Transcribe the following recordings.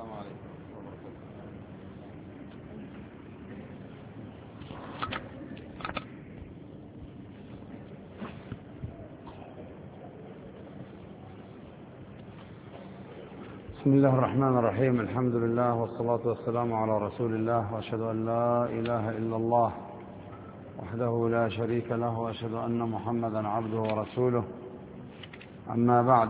السلام عليكم ورحمة الله وبركاته. بسم الله الرحمن الرحيم. الحمد لله والصلاة والسلام على رسول الله، وأشهد أن لا إله إلا الله وحده لا شريك له، وأشهد أن محمدا عبده ورسوله. أما بعد،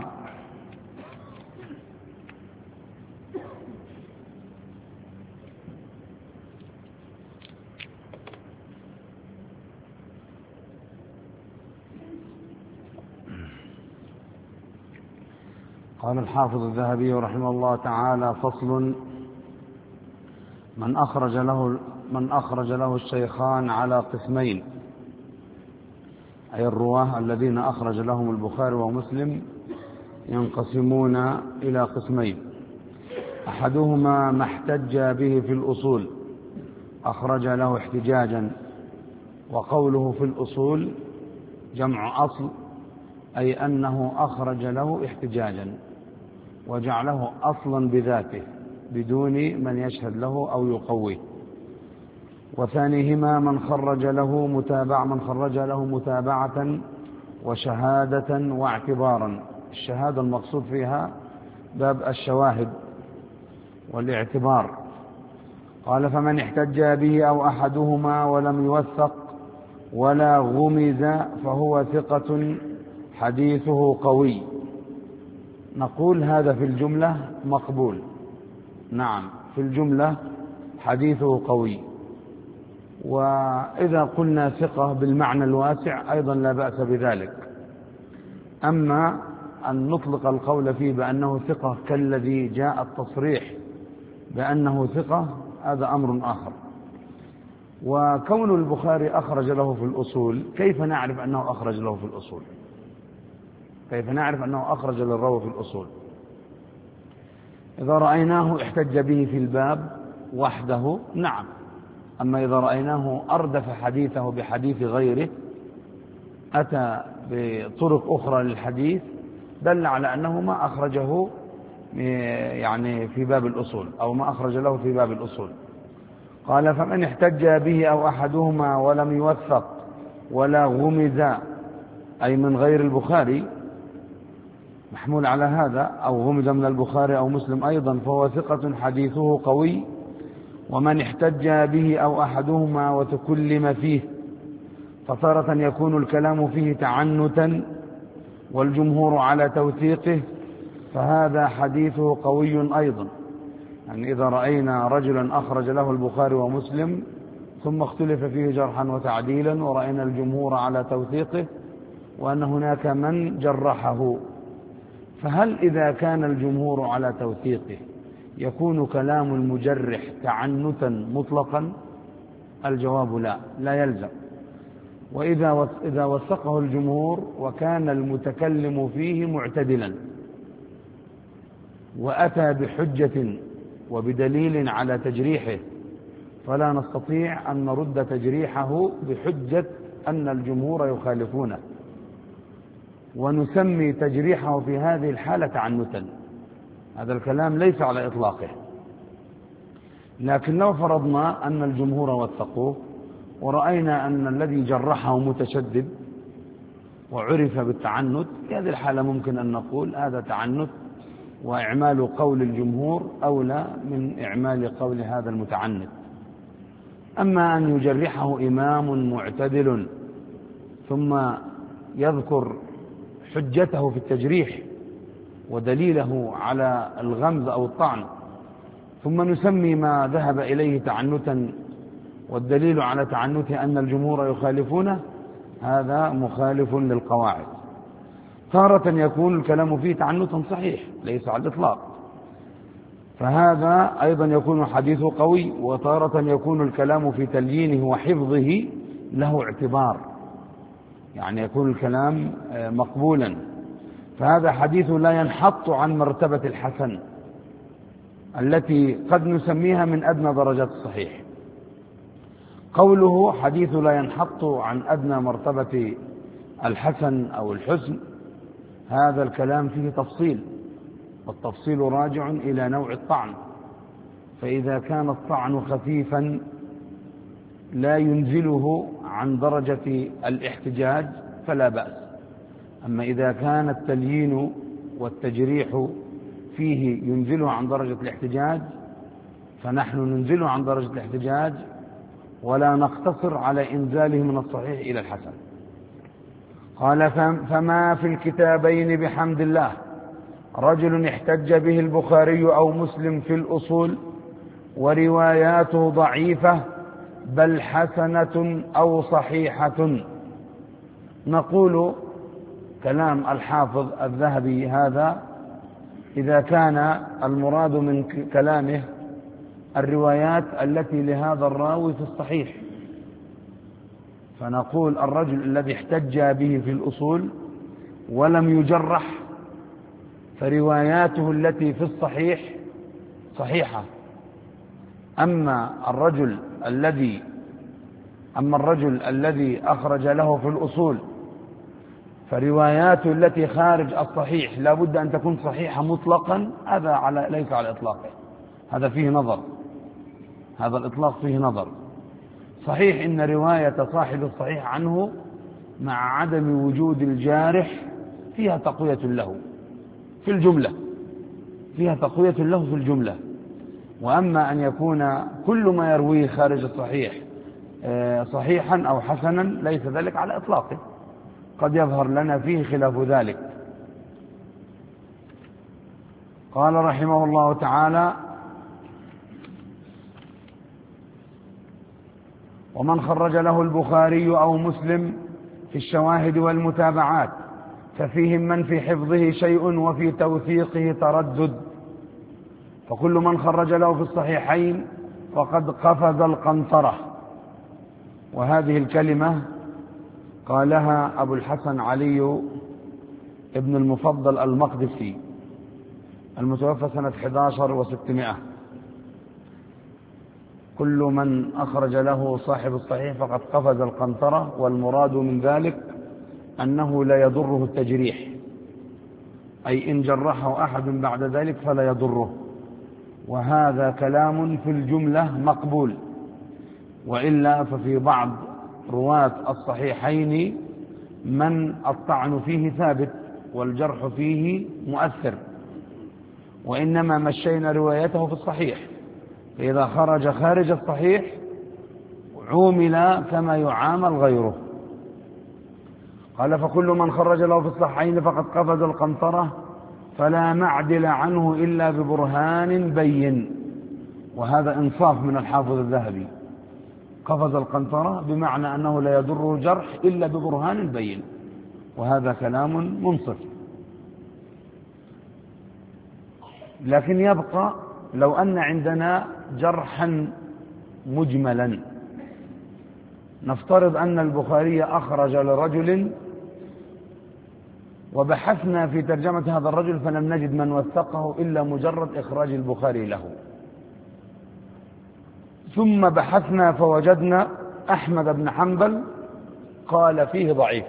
قال الحافظ الذهبي رحمه الله تعالى: فصل: من أخرج له الشيخان على قسمين، أي الرواه الذين أخرج لهم البخاري ومسلم ينقسمون إلى قسمين: أحدهما ما احتج به في الأصول أخرج له احتجاجا، وقوله في الأصول جمع أصل، أي أنه أخرج له احتجاجا وجعله أصلا بذاته بدون من يشهد له أو يقويه. وثانيهما من خرج له متابعة وشهادة واعتبارا. الشهادة المقصود فيها باب الشواهد والاعتبار. قال: فمن احتج به أو أحدهما ولم يوثق ولا غمز فهو ثقة حديثه قوي. نقول هذا في الجملة مقبول، نعم في الجملة حديثه قوي. وإذا قلنا ثقة بالمعنى الواسع أيضا لا بأس بذلك. أما أن نطلق القول فيه بأنه ثقة كالذي جاء التصريح بأنه ثقة، هذا أمر آخر. وكون البخاري أخرج له في الأصول، كيف نعرف أنه أخرج له في الأصول؟ كيف نعرف أنه أخرج للراوي في الأصول؟ إذا رأيناه احتج به في الباب وحده، نعم. أما إذا رأيناه أردف حديثه بحديث غيره، أتى بطرق أخرى للحديث، دل على أنه ما أخرجه يعني في باب الأصول، أو ما أخرج له في باب الأصول. قال: فمن احتج به أو أحدهما ولم يوثق ولا غمز، أي من غير البخاري، محمول على هذا، أو غمز من البخاري أو مسلم أيضا، فهو ثقة حديثه قوي. ومن احتج به أو أحدهما وتكلم فيه، فتارة يكون الكلام فيه تعنتا والجمهور على توثيقه، فهذا حديثه قوي أيضا. يعني إذا رأينا رجلا أخرج له البخاري ومسلم ثم اختلف فيه جرحا وتعديلا، ورأينا الجمهور على توثيقه وأن هناك من جرحه، فهل إذا كان الجمهور على توثيقه يكون كلام المجرح تعنتا مطلقا؟ الجواب لا، لا يلزم. وإذا وثقه الجمهور وكان المتكلم فيه معتدلا وأتى بحجة وبدليل على تجريحه، فلا نستطيع أن نرد تجريحه بحجة أن الجمهور يخالفونه، ونسمي تجريحه في هذه الحالة تعنتا. هذا الكلام ليس على إطلاقه. لكن لو فرضنا أن الجمهور وثقوه ورأينا أن الذي جرحه متشدد وعرف بالتعنت، في هذه الحالة ممكن أن نقول هذا تعنت، وإعمال قول الجمهور أولى من إعمال قول هذا المتعنت. أما أن يجرحه إمام معتدل ثم يذكر حجته في التجريح ودليله على الغمز أو الطعن، ثم نسمي ما ذهب إليه تعنتا والدليل على تعنته أن الجمهور يخالفونه، هذا مخالف للقواعد. تارة يكون الكلام فيه تعنتا صحيح ليس على الإطلاق، فهذا أيضا يكون حديثه قوي. وتارة يكون الكلام في تليينه وحفظه له اعتبار، يعني يكون الكلام مقبولا، فهذا حديث لا ينحط عن مرتبة الحسن التي قد نسميها من أدنى درجات الصحيح. قوله حديث لا ينحط عن أدنى مرتبة الحسن أو الحسن، هذا الكلام فيه تفصيل، والتفصيل راجع إلى نوع الطعن. فإذا كان الطعن خفيفا لا ينزله عن درجة الاحتجاج فلا بأس. أما إذا كان التليين والتجريح فيه ينزله عن درجة الاحتجاج فنحن ننزله عن درجة الاحتجاج ولا نقتصر على إنزاله من الصحيح إلى الحسن. قال فما في الكتابين بحمد الله رجل احتج به البخاري أو مسلم في الأصول ورواياته ضعيفة بل حسنة أو صحيحة، نقول كلام الحافظ الذهبي هذا إذا كان المراد من كلامه الروايات التي لهذا الراوي في الصحيح، فنقول الرجل الذي احتج به في الأصول ولم يجرح فرواياته التي في الصحيح صحيحة. أما الرجل الذي أخرج له في الأصول فرواياته التي خارج الصحيح لا بد أن تكون صحيحة مطلقا، هذا ليس على إطلاقه، هذا فيه نظر، هذا الإطلاق فيه نظر. صحيح إن رواية صاحب الصحيح عنه مع عدم وجود الجارح فيها تقوية له في الجملة، فيها تقوية له في الجملة. وأما أن يكون كل ما يرويه خارج الصحيح صحيحا أو حسنا ليس ذلك على إطلاقه، قد يظهر لنا فيه خلاف ذلك. قال رحمه الله تعالى: ومن خرج له البخاري أو مسلم في الشواهد والمتابعات ففيهم من في حفظه شيء وفي توثيقه تردد، فكل من خرج له في الصحيحين فقد قفز القنطرة. وهذه الكلمة قالها أبو الحسن علي ابن المفضل المقدسي المتوفى سنة 11 و600. كل من أخرج له صاحب الصحيح فقد قفز القنطرة، والمراد من ذلك أنه لا يضره التجريح، أي إن جرحه أحد بعد ذلك فلا يضره. وهذا كلام في الجملة مقبول، وإلا ففي بعض رواة الصحيحين من الطعن فيه ثابت والجرح فيه مؤثر، وإنما مشينا روايته في الصحيح، فإذا خرج خارج الصحيح عومل كما يعامل غيره. قال: فكل من خرج له في الصحيحين فقد قفز القنطرة فلا معدل عنه إلا ببرهان بين. وهذا إنصاف من الحافظ الذهبي، قفز القنطرة بمعنى أنه لا يضره جرح إلا ببرهان بين، وهذا كلام منصف. لكن يبقى لو أن عندنا جرحا مجملا، نفترض أن البخاري أخرج لرجل وبحثنا في ترجمة هذا الرجل فلم نجد من وثقه إلا مجرد إخراج البخاري له، ثم بحثنا فوجدنا أحمد بن حنبل قال فيه ضعيف.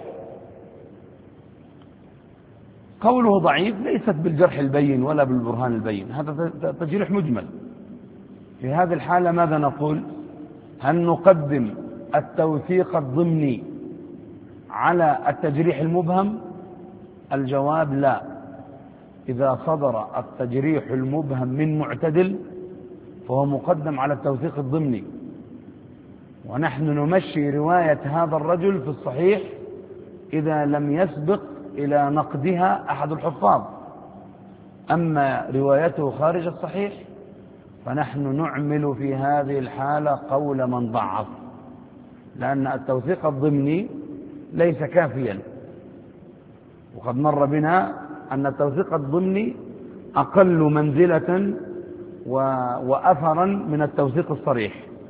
قوله ضعيف ليست بالجرح البين ولا بالبرهان البين، هذا تجريح مجمل. في هذه الحالة ماذا نقول؟ هل نقدم التوثيق الضمني على التجريح المبهم؟ الجواب لا. إذا صدر التجريح المبهم من معتدل فهو مقدم على التوثيق الضمني، ونحن نمشي رواية هذا الرجل في الصحيح إذا لم يسبق إلى نقدها أحد الحفاظ. أما روايته خارج الصحيح فنحن نعمل في هذه الحالة قول من ضعف، لأن التوثيق الضمني ليس كافيا، وقد مر بنا أن التوثيق الضمني أقل منزلة وأثرا من التوثيق الصريح.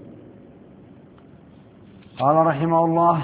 قال رحمه الله: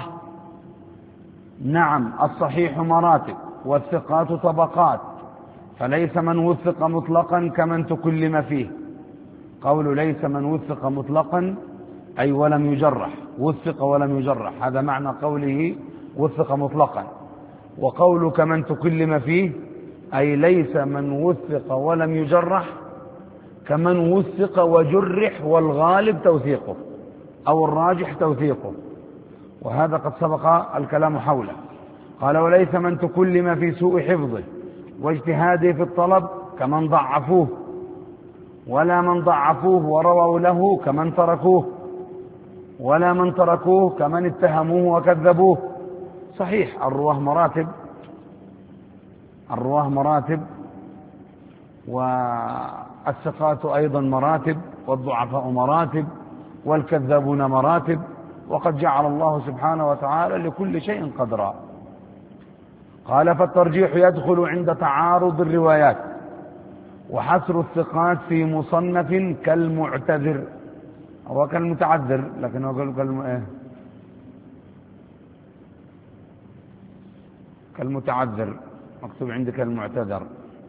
نعم، الصحيح مراتب والثقات طبقات، فليس من وثق مطلقا كمن تكلم فيه. قول ليس من وثق مطلقا أي ولم يجرح، وثق ولم يجرح، هذا معنى قوله وثق مطلقا. وقول كمن تكلم فيه أي ليس من وثق ولم يجرح كمن وثق وجرح والغالب توثيقه أو الراجح توثيقه، وهذا قد سبق الكلام حوله. قال وليس من تكلم في سوء حفظه واجتهاده في الطلب كمن ضعفوه، ولا من ضعفوه ورووا له كمن تركوه، ولا من تركوه كمن اتهموه وكذبوه. صحيح الرواه مراتب والثقات أيضا مراتب، والضعفاء مراتب، والكذابون مراتب، وقد جعل الله سبحانه وتعالى لكل شيء قدرا. قال فالترجيح يدخل عند تعارض الروايات، وحصر الثقات في مصنف كالمعتذر، هو كالمتعذر لكن هو كالمتعذر، مكتوب عندك المعتذر.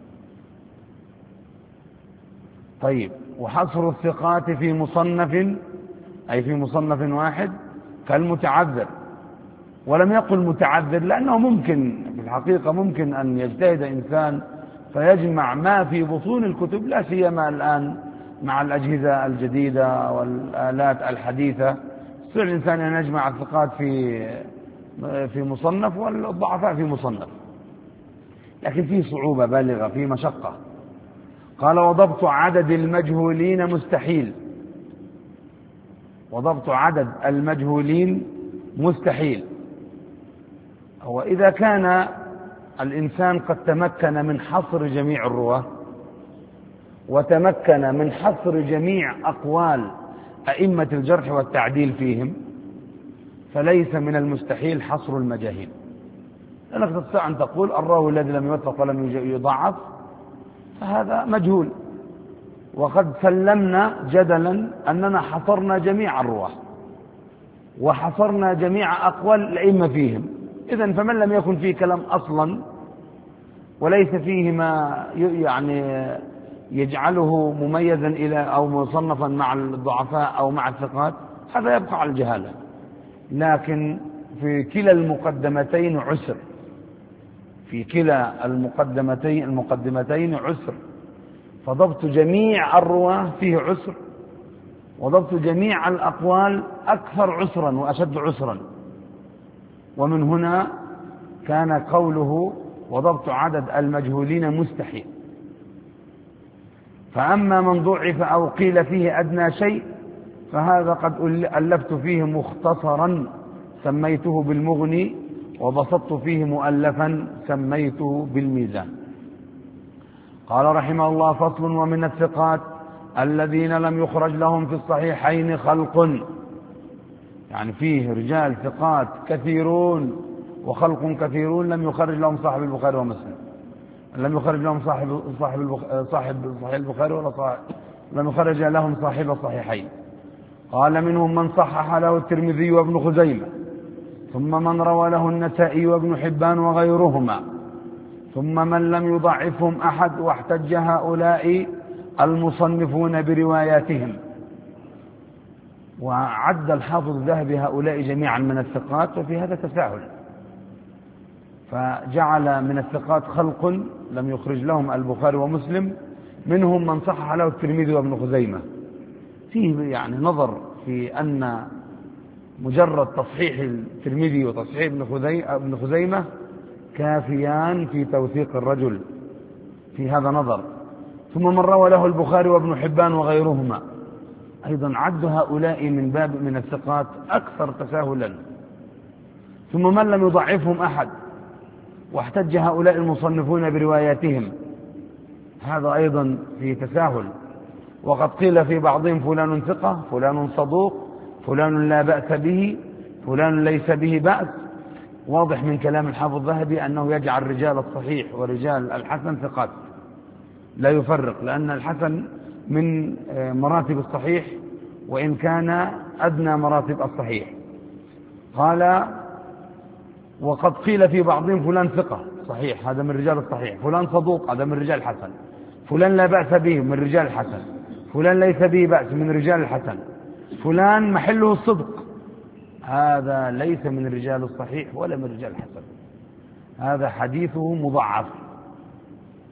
طيب، وحصر الثقات في مصنف أي في مصنف واحد كالمتعذر، ولم يقل متعذر لأنه ممكن في الحقيقة ممكن أن يجتهد إنسان فيجمع ما في بطون الكتب، لا سيما الآن مع الأجهزة الجديدة والآلات الحديثة، يستطيع الإنسان أن يجمع الثقات في مصنف والضعفاء في مصنف، لكن فيه صعوبة بالغة، فيه مشقة. قال وضبط عدد المجهولين مستحيل، وضبط عدد المجهولين مستحيل. وإذا كان الإنسان قد تمكن من حصر جميع الرواة وتمكن من حصر جميع أقوال أئمة الجرح والتعديل فيهم، فليس من المستحيل حصر المجاهيل، لأنك تستطيع أن تقول الراوي الذي لم يوثق ولم يضعف فهذا مجهول، وقد سلمنا جدلا أننا حصرنا جميع الرواة وحصرنا جميع أقوال الأئمة فيهم. إذن فمن لم يكن فيه كلام أصلا وليس فيه ما يعني يجعله مميزا إلى أو مصنفا مع الضعفاء أو مع الثقات، هذا يبقى على الجهالة. لكن في كلا المقدمتين عسر، في كلا المقدمتين عسر، فضبط جميع الرواة فيه عسر، وضبط جميع الأقوال أكثر عسرا وأشد عسرا. ومن هنا كان قوله وضبط عدد المجهولين مستحيل. فأما من ضعف أو قيل فيه أدنى شيء فهذا قد ألفت فيه مختصرا سميته بالمغني، وبسطت فيه مؤلفا سميته بالميزان. قال رحمه الله فصل ومن الثقات الذين لم يخرج لهم في الصحيحين خلق، يعني فيه رجال ثقات كثيرون وخلق كثيرون لم يخرج لهم صاحب البخاري ومسلم، لم يخرج لهم صاحب صحيح البخاري ولا لم يخرج لهم صاحب الصحيحين. قال منهم من صحح له الترمذي وابن خزيمة، ثم من روى له النسائي وابن حبان وغيرهما، ثم من لم يضعفهم أحد، واحتج هؤلاء المصنفون برواياتهم. وعد الحافظ الذهبي هؤلاء جميعا من الثقات، وفي هذا تساهل، فجعل من الثقات خلق لم يخرج لهم البخاري ومسلم، منهم من صحح له الترمذي وابن خزيمة. فيه يعني نظر في أن مجرد تصحيح الترمذي وتصحيح ابن خزيمة كافيان في توثيق الرجل، في هذا نظر. ثم من روى له البخاري وابن حبان وغيرهما، أيضا عد هؤلاء من باب من الثقات أكثر تساهلا. ثم من لم يضعفهم أحد، واحتج هؤلاء المصنفون برواياتهم، هذا أيضا في تساهل. وقد قيل في بعضهم فلان ثقة، فلان صدوق، فلان لا بأس به، فلان ليس به بأس. واضح من كلام الحافظ الذهبي أنه يجعل رجال الصحيح ورجال الحسن ثقات، لا يفرق، لأن الحسن من مراتب الصحيح وإن كان أدنى مراتب الصحيح. قال وقد قيل في بعضهم فلان ثقة صحيح، هذا من رجال الصحيح، فلان صدوق هذا من رجال الحسن، فلان لا بأس به من رجال الحسن، فلان ليس به بأس من رجال الحسن، فلان محله الصدق، هذا ليس من رجال الصحيح ولا من رجال الحسن، هذا حديثه مضعف.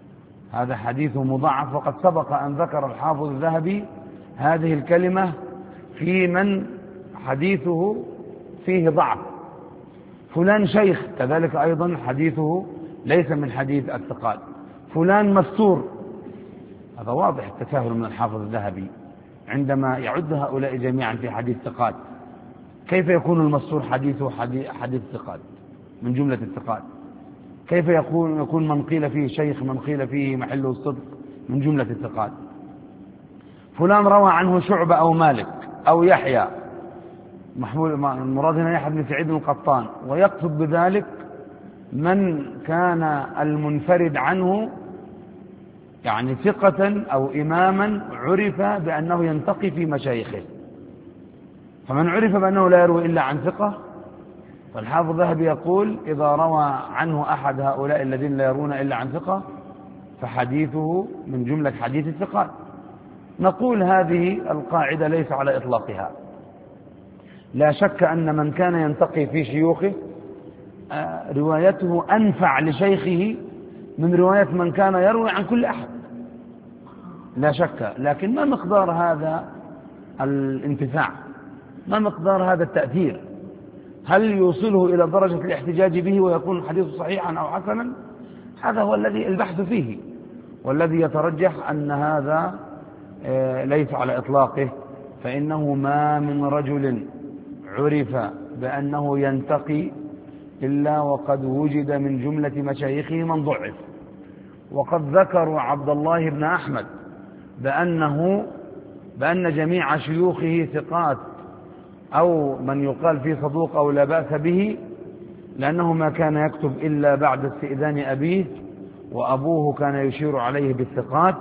هذا حديث مضاعف. وقد سبق أن ذكر الحافظ الذهبي هذه الكلمة في من حديثه فيه ضعف. فلان شيخ كذلك أيضا حديثه ليس من حديث الثقات. فلان مستور، هذا واضح التساهل من الحافظ الذهبي عندما يعد هؤلاء جميعا في حديث ثقات. كيف يكون المستور حديثه حديث ثقات من جملة الثقات؟ كيف يكون من قيل فيه شيخ من قيل فيه محله الصدق من جملة الثقات؟ فلان روى عنه شعبة أو مالك أو يحيى، المراد هنا يحيى بن سعيد القطان، ويقصد بذلك من كان المنفرد عنه يعني ثقة أو إماما عرف بأنه ينتقي في مشايخه. فمن عرف بأنه لا يروي إلا عن ثقة، فالحافظ الذهبي يقول إذا روى عنه أحد هؤلاء الذين لا يرون إلا عن ثقة فحديثه من جملة حديث الثقات. نقول هذه القاعدة ليس على إطلاقها. لا شك أن من كان ينتقي في شيوخه روايته أنفع لشيخه من رواية من كان يروي عن كل أحد، لا شك. لكن ما مقدار هذا الانتفاع؟ ما مقدار هذا التأثير؟ هل يوصله إلى درجة الاحتجاج به ويكون الحديث صحيحا أو حسنا؟ هذا هو الذي البحث فيه، والذي يترجح أن هذا ليس على إطلاقه. فإنه ما من رجل عرف بأنه ينتقي إلا وقد وجد من جملة مشايخه من ضعف. وقد ذكروا عبد الله بن أحمد بأن جميع شيوخه ثقات أو من يقال فيه صدوق أو لا بأس به، لأنه ما كان يكتب إلا بعد استئذان أبيه، وأبوه كان يشير عليه بالثقات،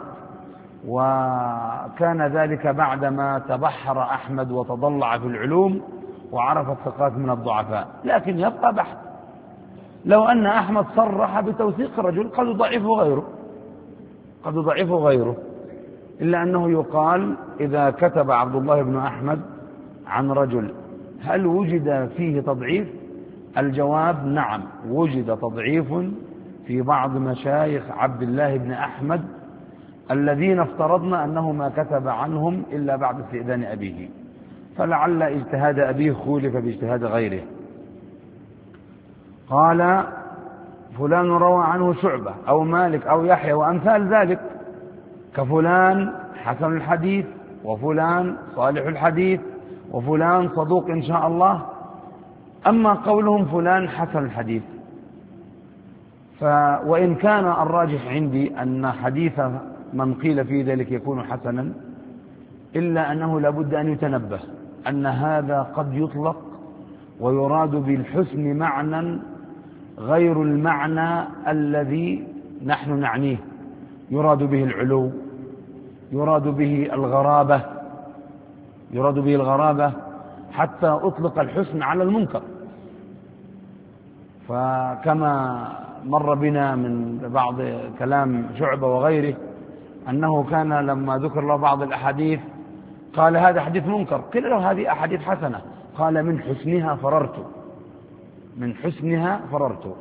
وكان ذلك بعدما تبحر أحمد وتضلع في العلوم وعرف الثقات من الضعفاء. لكن يبقى بحث، لو أن أحمد صرح بتوثيق رجل قد ضعفه غيره، إلا أنه يقال إذا كتب عبد الله بن أحمد عن رجل هل وجد فيه تضعيف؟ الجواب نعم، وجد تضعيف في بعض مشايخ عبد الله بن أحمد الذين افترضنا أنه ما كتب عنهم إلا بعد استئذان أبيه، فلعل اجتهاد أبيه خولف باجتهاد غيره. قال فلان روى عنه شعبة أو مالك أو يحيى وأمثال ذلك، كفلان حسن الحديث، وفلان صالح الحديث، وفلان صدوق إن شاء الله. أما قولهم فلان حسن الحديث، وإن كان الراجح عندي أن حديث من قيل في ذلك يكون حسنا، إلا أنه لابد أن يتنبه أن هذا قد يطلق ويراد بالحسن معنى غير المعنى الذي نحن نعنيه. يراد به العلو، يراد به الغرابة، حتى أطلق الحسن على المنكر. فكما مر بنا من بعض كلام شعبة وغيره أنه كان لما ذكر له بعض الأحاديث قال هذا حديث منكر، قيل له هذه أحاديث حسنة، قال من حسنها فررت.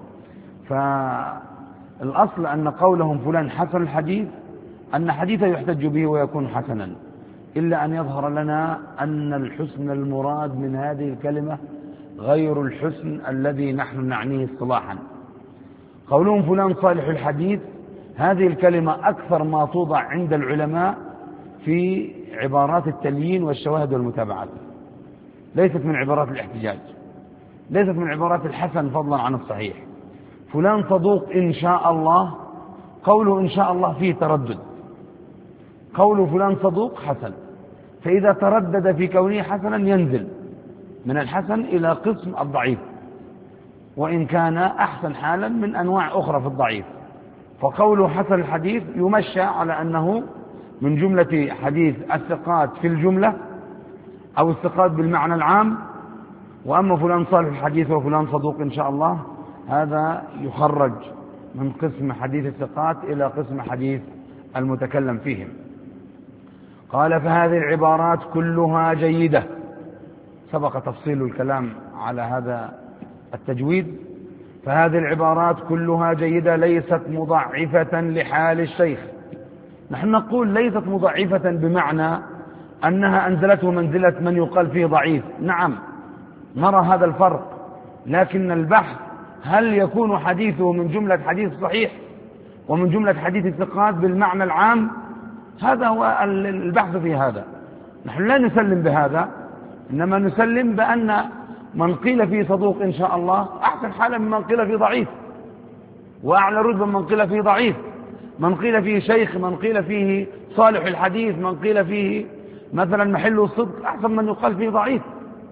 فالأصل أن قولهم فلان حسن الحديث أن حديثه يحتج به ويكون حسنا، إلا أن يظهر لنا أن الحسن المراد من هذه الكلمة غير الحسن الذي نحن نعنيه اصطلاحا. قولهم فلان صالح الحديث، هذه الكلمة أكثر ما توضع عند العلماء في عبارات التليين والشواهد والمتابعات، ليست من عبارات الاحتجاج، ليست من عبارات الحسن فضلا عن الصحيح. فلان صدوق إن شاء الله، قوله إن شاء الله فيه تردد، قوله فلان صدوق حسن، فإذا تردد في كونه حسنا ينزل من الحسن إلى قسم الضعيف، وإن كان أحسن حالا من أنواع أخرى في الضعيف. فقوله حسن الحديث يمشى على أنه من جملة حديث الثقات في الجملة أو الثقات بالمعنى العام. وأما فلان صالح الحديث وفلان صدوق إن شاء الله، هذا يخرج من قسم حديث الثقات إلى قسم حديث المتكلم فيهم. قال فهذه العبارات كلها جيدة. سبق تفصيل الكلام على هذا التجويد، فهذه العبارات كلها جيدة ليست مضعفة لحال الشيخ. نحن نقول ليست مضعفة بمعنى أنها أنزلته منزلة من يقال فيه ضعيف، نعم نرى هذا الفرق، لكن البحث هل يكون حديثه من جملة حديث صحيح ومن جملة حديث الثقات بالمعنى العام؟ هذا هو البحث في هذا. نحن لا نسلم بهذا، إنما نسلم بأن من قيل فيه صدوق إن شاء الله أحسن حالا من قيل فيه ضعيف، وأعلى رتبة من قيل فيه ضعيف، من قيل فيه شيخ، من قيل فيه صالح الحديث، من قيل فيه مثلا محل الصدق، أحسن من يقال فيه ضعيف.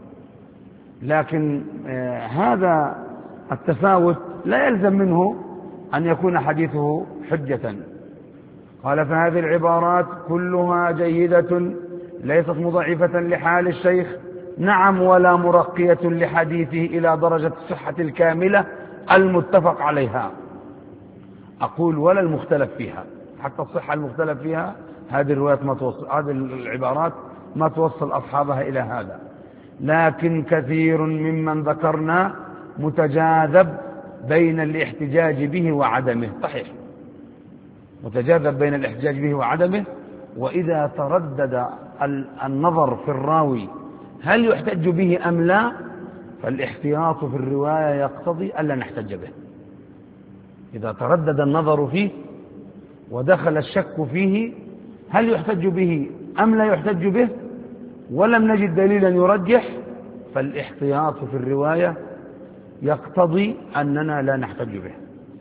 لكن هذا التفاوت لا يلزم منه أن يكون حديثه حجة. قال فهذه العبارات كلها جيدة ليست مضعفة لحال الشيخ، نعم ولا مرقية لحديثه إلى درجة الصحة الكاملة المتفق عليها. أقول ولا المختلف فيها، حتى الصحة المختلف فيها هذه الروايات ما توصل، هذه العبارات ما توصل أصحابها إلى هذا. لكن كثير ممن ذكرنا متجاذب بين الاحتجاج به وعدمه، صحيح متجاذب بين الاحتجاج به وعدمه. وإذا تردد النظر في الراوي هل يحتج به أم لا، فالاحتياط في الرواية يقتضي ألا نحتج به. إذا تردد النظر فيه ودخل الشك فيه هل يحتج به أم لا يحتج به ولم نجد دليلا يرجح، فالاحتياط في الرواية يقتضي أننا لا نحتج به.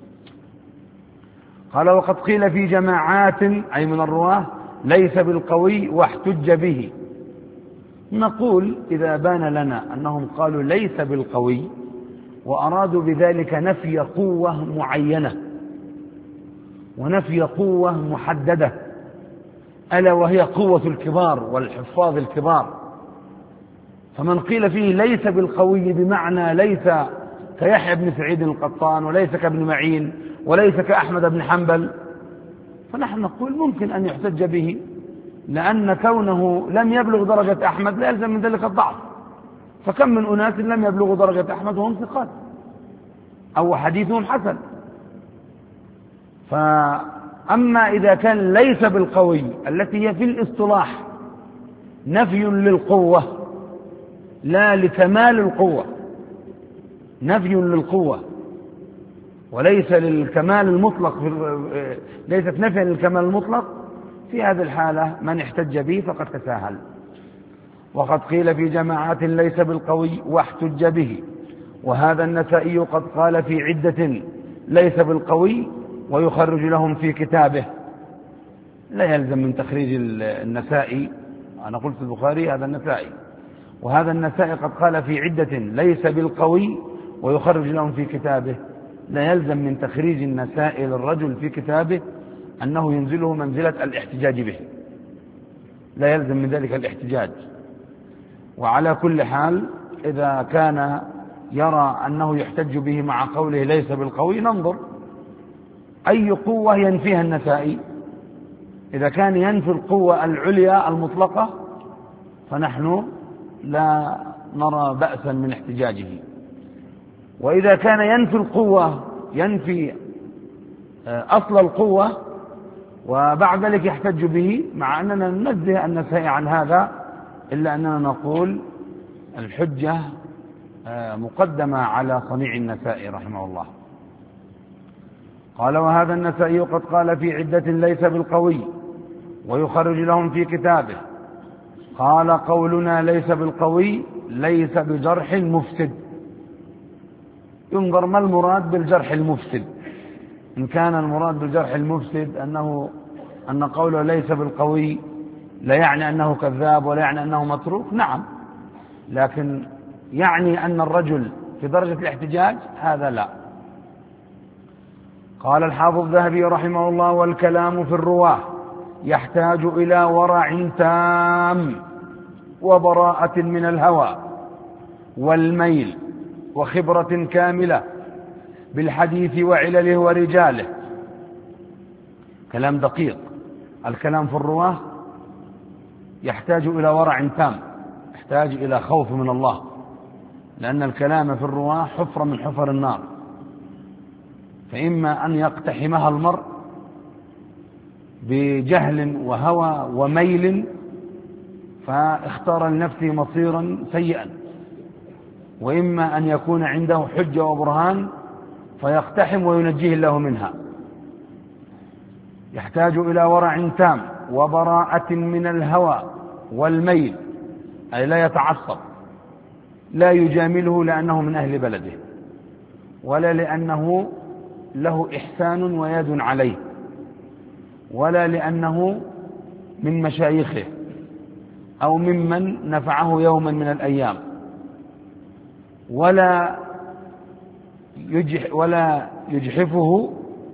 قال وقد قيل في جماعات أي من الرواه ليس بالقوي واحتج به. نقول إذا بان لنا أنهم قالوا ليس بالقوي وأرادوا بذلك نفي قوة معينة ونفي قوة محددة، ألا وهي قوة الكبار والحفاظ الكبار، فمن قيل فيه ليس بالقوي بمعنى ليس كيحيى بن سعيد القطان وليس كابن معين وليس كأحمد بن حنبل، فنحن نقول ممكن أن يحتج به، لأن كونه لم يبلغ درجة أحمد لا يلزم من ذلك الضعف، فكم من أناس لم يبلغوا درجة أحمد وهم ثقات أو حديثهم حسن. فأما إذا كان ليس بالقوي التي هي في الاصطلاح نفي للقوة لا لكمال القوة، نفي للقوة وليس للكمال المطلق، ليست نفيا للكمال المطلق، في هذه الحالة من احتج به فقد تساهل. وقد قيل في جماعات ليس بالقوي واحتج به، وهذا النسائي قد قال في عدة ليس بالقوي ويخرج لهم في كتابه. لا يلزم من تخريج النسائي، أنا قلت البخاري هذا النسائي، وهذا النسائي قد قال في عدة ليس بالقوي ويخرج لهم في كتابه. لا يلزم من تخريج النسائي للرجل في كتابه أنه ينزله منزلة الاحتجاج به، لا يلزم من ذلك الاحتجاج. وعلى كل حال إذا كان يرى أنه يحتج به مع قوله ليس بالقوي ننظر أي قوة ينفيها النسائي. إذا كان ينفي القوة العليا المطلقة فنحن لا نرى بأسا من احتجاجه، وإذا كان ينفي القوة ينفي أصل القوة وبعد ذلك يحتج به، مع أننا ننزه النسائي عن هذا، إلا أننا نقول الحجة مقدمة على صنيع النسائي رحمه الله. قال وهذا النسائي قد قال في عدة ليس بالقوي ويخرج لهم في كتابه. قال قولنا ليس بالقوي ليس بجرح مفسد. ينظر ما المراد بالجرح المفسد. إن كان المراد بالجرح المفسد أن قوله ليس بالقوي لا يعني أنه كذاب ولا يعني أنه متروك، نعم، لكن يعني أن الرجل في درجة الاحتجاج هذا لا. قال الحافظ الذهبي رحمه الله والكلام في الرواة يحتاج إلى ورع تام وبراءة من الهوى والميل وخبرة كاملة بالحديث وعلله ورجاله. كلام دقيق. الكلام في الرواة يحتاج إلى ورع تام، يحتاج إلى خوف من الله، لأن الكلام في الرواة حفرة من حفر النار، فإما أن يقتحمها المرء بجهل وهوى وميل فاختار لنفسه مصيرا سيئا، وإما أن يكون عنده حجة وبرهان فيقتحم وينجيه الله منها. يحتاج إلى ورع تام وبراءة من الهوى والميل، أي لا يتعصب، لا يجامله لأنه من أهل بلده ولا لأنه له إحسان ويد عليه ولا لأنه من مشايخه أو ممن نفعه يوما من الأيام، ولا يجحفه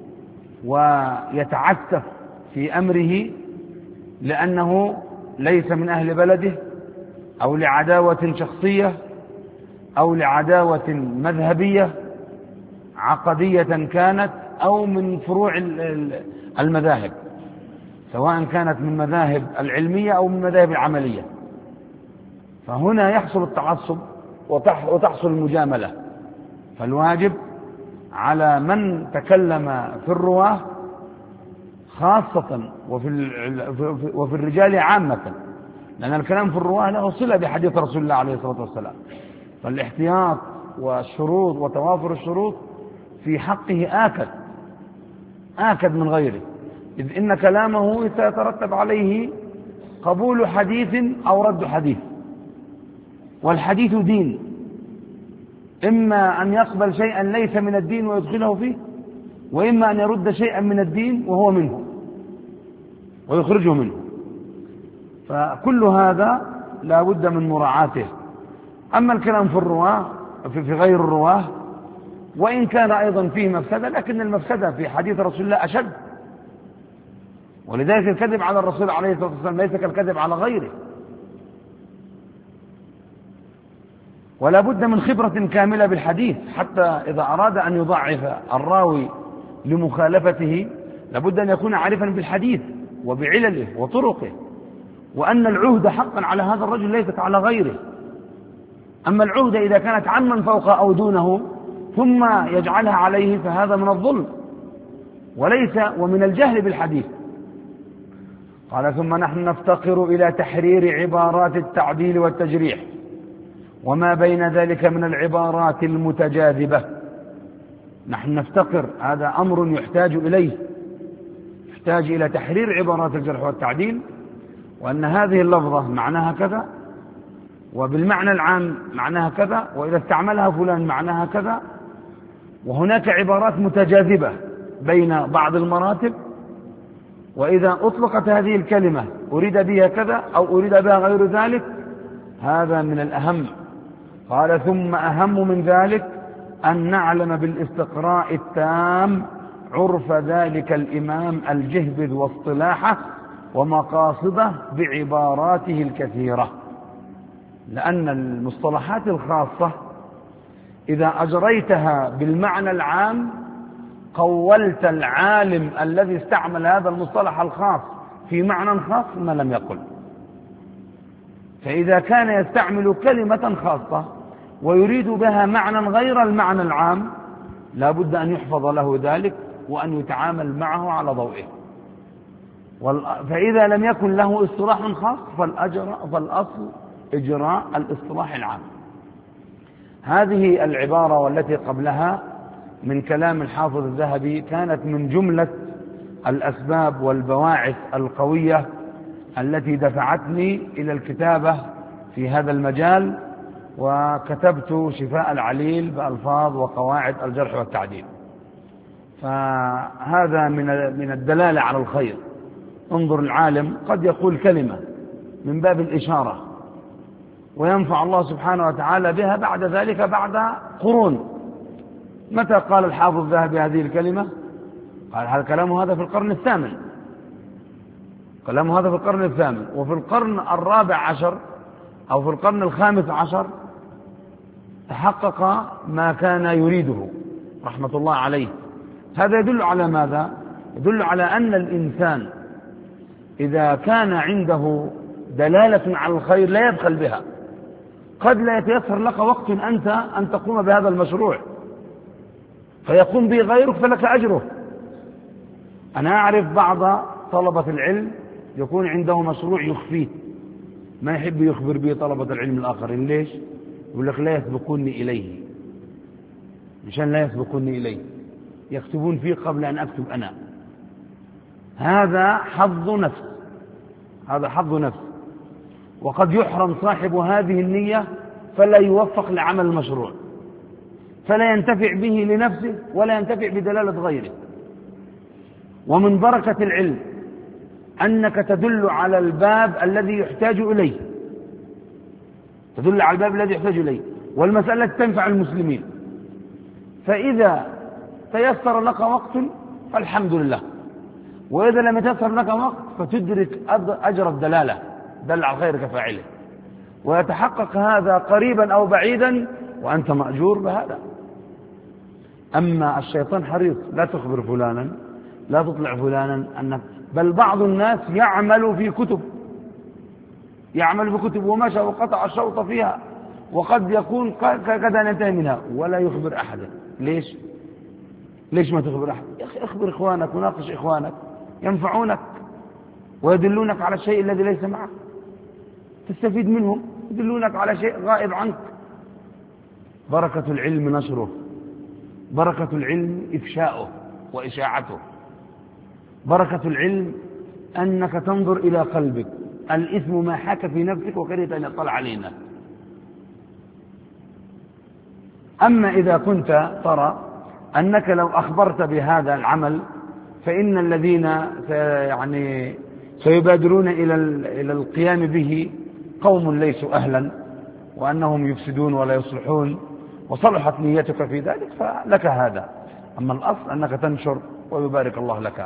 ويتعسف في أمره لأنه ليس من أهل بلده أو لعداوة شخصية أو لعداوة مذهبية عقدية كانت أو من فروع المذاهب، سواء كانت من مذاهب العلمية أو من مذاهب العملية. فهنا يحصل التعصب وتحصل المجاملة. فالواجب على من تكلم في الرواه خاصة وفي الرجال عامة، لأن الكلام في الرواه له صلة بحديث رسول الله عليه الصلاة والسلام، فالاحتياط والشروط وتوافر الشروط في حقه آكد من غيره، إذ إن كلامه سيترتب عليه قبول حديث أو رد حديث، والحديث دين، إما أن يقبل شيئا ليس من الدين ويدخله فيه، وإما أن يرد شيئا من الدين وهو منه ويخرجه منه. فكل هذا لا بد من مراعاته. أما الكلام في الرواه في غير الرواه وإن كان أيضا فيه مفسدة، لكن المفسدة في حديث رسول الله أشد، ولذلك الكذب على الرسول عليه الصلاة والسلام ليس كالكذب على غيره. ولا بد من خبرة كاملة بالحديث، حتى إذا أراد أن يضعف الراوي لمخالفته لابد أن يكون عارفا بالحديث وبعلله وطرقه، وأن العهد حقا على هذا الرجل ليست على غيره. أما العهد إذا كانت عمن فوق أو دونه ثم يجعلها عليه فهذا من الظلم وليس ومن الجهل بالحديث. قال: ثم نحن نفتقر إلى تحرير عبارات التعديل والتجريح وما بين ذلك من العبارات المتجاذبة. نحن نفتقر، هذا أمر يحتاج إليه، يحتاج إلى تحرير عبارات الجرح والتعديل، وأن هذه اللفظة معناها كذا، وبالمعنى العام معناها كذا، وإذا استعملها فلان معناها كذا. وهناك عبارات متجاذبة بين بعض المراتب، وإذا أطلقت هذه الكلمة أريد بها كذا أو أريد بها غير ذلك، هذا من الأهم. قال: ثم أهم من ذلك أن نعلم بالاستقراء التام عرف ذلك الإمام الجهبذ واصطلاحه ومقاصده بعباراته الكثيرة، لأن المصطلحات الخاصة إذا أجريتها بالمعنى العام قولت العالم الذي استعمل هذا المصطلح الخاص في معنى خاص ما لم يقل. فإذا كان يستعمل كلمة خاصة ويريد بها معنى غير المعنى العام لا بد أن يحفظ له ذلك وأن يتعامل معه على ضوئه. فإذا لم يكن له اصطلاح خاص فالأصل إجراء الاصطلاح العام. هذه العبارة والتي قبلها من كلام الحافظ الذهبي كانت من جملة الأسباب والبواعث القوية التي دفعتني إلى الكتابة في هذا المجال، وكتبت شفاء العليل بألفاظ وقواعد الجرح والتعديل. فهذا من الدلالة على الخير. انظر، العالم قد يقول كلمة من باب الإشارة وينفع الله سبحانه وتعالى بها بعد ذلك بعد قرون. متى قال الحافظ الذهبي هذه الكلمة؟ قال هذا كلامه هذا في القرن الثامن، كلامه هذا في القرن الثامن، وفي القرن الرابع عشر أو في القرن الخامس عشر تحقق ما كان يريده رحمة الله عليه. هذا يدل على ماذا؟ يدل على أن الإنسان إذا كان عنده دلالة على الخير لا يبخل بها. قد لا يتيسر لك وقت أنت أن تقوم بهذا المشروع، فيقوم به غيرك فلك أجره. أنا أعرف بعض طلبة العلم يكون عنده مشروع يخفيه، ما يحب يخبر به طلبة العلم الآخرين. ليش؟ يقول لك لا يسبقوني إليه، مشان لا يسبقوني إليه يكتبون فيه قبل أن أكتب أنا. هذا حظ نفس، هذا حظ نفس. وقد يحرم صاحب هذه النية فلا يوفق لعمل المشروع، فلا ينتفع به لنفسه ولا ينتفع بدلالة غيره. ومن بركة العلم أنك تدل على الباب الذي يحتاج إليه، تدل على الباب الذي يحتاج إليه، والمسألة تنفع المسلمين. فإذا تيسر لك وقت فالحمد لله، وإذا لم يتيسر لك وقت فتدرك أجر الدلالة، دل على الخير كفاعله، ويتحقق هذا قريبا أو بعيدا وأنت مأجور بهذا. أما الشيطان حريص لا تخبر فلانا، لا تطلع فلانا أنك، بل بعض الناس يعمل في كتب ومشى وقطع الشوط فيها، وقد يكون قد ينتهي منها ولا يخبر أحدا. ليش ما تخبر أحد؟ يا أخي اخبر إخوانك وناقش إخوانك ينفعونك ويدلونك على الشيء الذي ليس معك، تستفيد منهم، يدلونك على شيء غائب عنك. بركة العلم نشره، بركة العلم إفشاؤه وإشاعته، بركة العلم أنك تنظر إلى قلبك. الإثم ما حاك في نفسك وكرهت أن يطلع علينا. أما إذا كنت ترى أنك لو أخبرت بهذا العمل فإن الذين سيبادرون إلى القيام به قوم ليسوا أهلا، وأنهم يفسدون ولا يصلحون، وصلحت نيتك في ذلك فلك هذا. أما الأصل أنك تنشر ويبارك الله لك.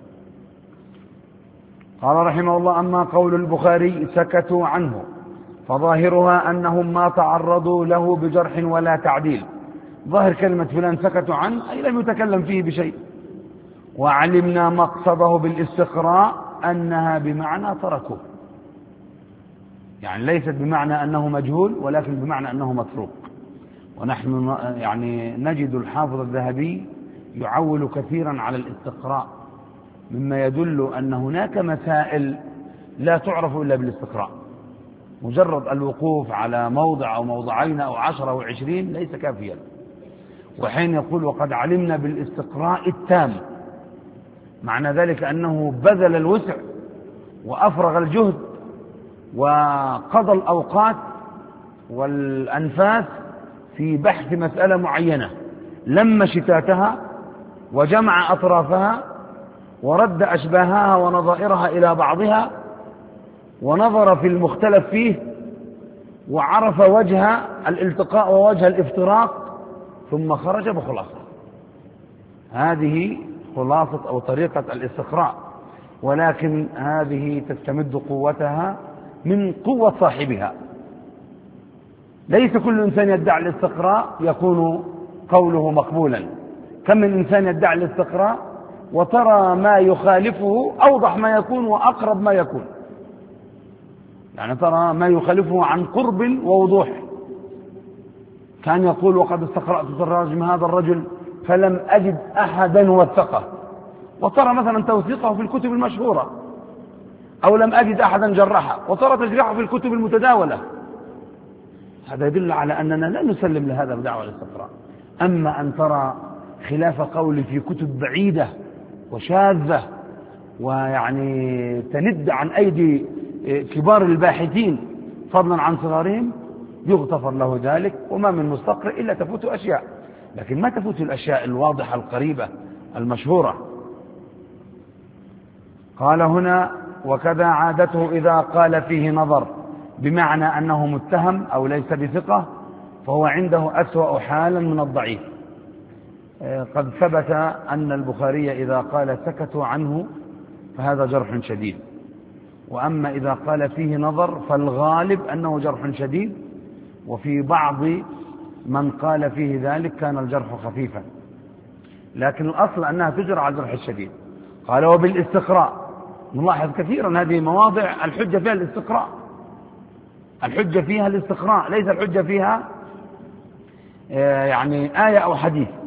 قال رحمه الله: أما قول البخاري سكتوا عنه فظاهرها أنهم ما تعرضوا له بجرح ولا تعديل. ظاهر كلمة فلان سكتوا عنه أي لم يتكلم فيه بشيء. وعلمنا مقصده بالاستقراء أنها بمعنى تركوه، يعني ليست بمعنى أنه مجهول ولكن بمعنى أنه متروك. ونحن نجد الحافظ الذهبي يعول كثيرا على الاستقراء، مما يدل أن هناك مسائل لا تعرف إلا بالاستقراء. مجرد الوقوف على موضع أو موضعين أو 10 أو 20 ليس كافيا. وحين يقول وقد علمنا بالاستقراء التام، معنى ذلك أنه بذل الوسع وأفرغ الجهد وقضى الأوقات والأنفاس في بحث مسألة معينة، لم شتاتها وجمع أطرافها ورد أشباهها ونظائرها إلى بعضها، ونظر في المختلف فيه وعرف وجه الالتقاء ووجه الافتراق، ثم خرج بخلاصة. هذه خلاصة أو طريقة الاستقراء، ولكن هذه تستمد قوتها من قوة صاحبها. ليس كل إنسان يدعي الاستقراء يكون قوله مقبولا. كم من إنسان يدعي الاستقراء وترى ما يخالفه أوضح ما يكون وأقرب ما يكون، يعني ترى ما يخالفه عن قرب ووضوح. كان يقول وقد استقرأت تراجم هذا الرجل فلم أجد أحدا وثقه، وترى مثلا توثيقه في الكتب المشهورة، أو لم أجد أحدا جرحه، وترى تجرحه في الكتب المتداولة. هذا يدل على أننا لا نسلم لهذا بدعوى الاستقراء. أما أن ترى خلاف قول في كتب بعيدة وشاذة تند عن أيدي كبار الباحثين فضلا عن صغارهم، يغتفر له ذلك. وما من مستقرئ إلا تفوت أشياء، لكن ما تفوت الأشياء الواضحة القريبة المشهورة. قال هنا: وكذا عادته إذا قال فيه نظر، بمعنى أنه متهم أو ليس بثقة، فهو عنده أسوأ حالا من الضعيف. قد ثبت أن البخاري إذا قال سكتوا عنه فهذا جرح شديد، وأما إذا قال فيه نظر فالغالب أنه جرح شديد، وفي بعض من قال فيه ذلك كان الجرح خفيفا، لكن الأصل أنها تجرى على الجرح الشديد. قال: وبالاستقراء. نلاحظ كثيرا هذه مواضع الحجة فيها الاستقراء، الحجة فيها الاستقراء، ليس الحجة فيها آية أو حديث.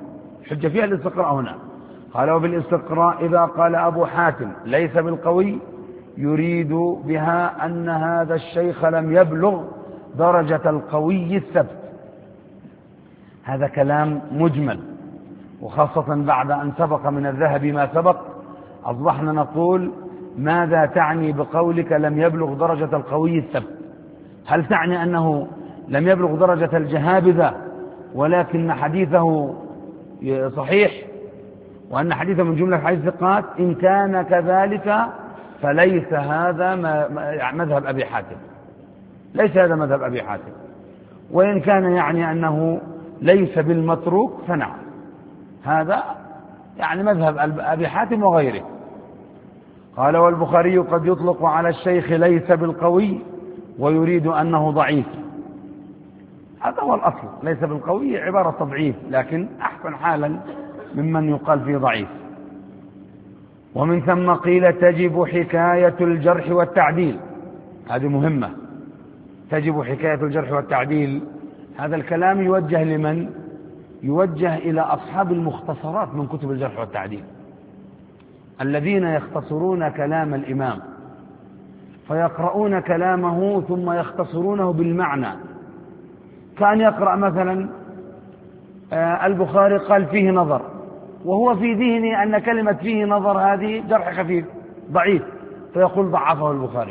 الحجة فيها الاستقراء هنا. قال وبالاستقراء إذا قال أبو حاتم ليس بالقوي يريد بها أن هذا الشيخ لم يبلغ درجة القوي الثبت. هذا كلام مجمل، وخاصة بعد أن سبق من الذهب ما سبق أصبحنا نقول ماذا تعني بقولك لم يبلغ درجة القوي الثبت؟ هل تعني أنه لم يبلغ درجة الجهابذة ولكن حديثه صحيح وأن حديثه من جملة حديث ثقات؟ إن كان كذلك فليس هذا مذهب أبي حاتم، ليس هذا مذهب أبي حاتم. وإن كان يعني أنه ليس بالمتروك فنعم، هذا يعني مذهب أبي حاتم وغيره. قال والبخاري قد يطلق على الشيخ ليس بالقوي ويريد أنه ضعيف. هذا هو الأصل، ليس بالقوي عبارة تضعيف، لكن أحسن حالا ممن يقال فيه ضعيف. ومن ثم قيل تجب حكاية الجرح والتعديل. هذه مهمة، تجب حكاية الجرح والتعديل. هذا الكلام يوجه لمن؟ يوجه إلى أصحاب المختصرات من كتب الجرح والتعديل، الذين يختصرون كلام الإمام فيقرؤون كلامه ثم يختصرونه بالمعنى. كان يقرأ مثلا البخاري قال فيه نظر، وهو في ذهنه أن كلمة فيه نظر هذه جرح خفيف ضعيف، فيقول ضعفه البخاري.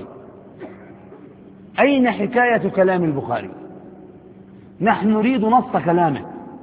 أين حكاية كلام البخاري؟ نحن نريد نص كلامه.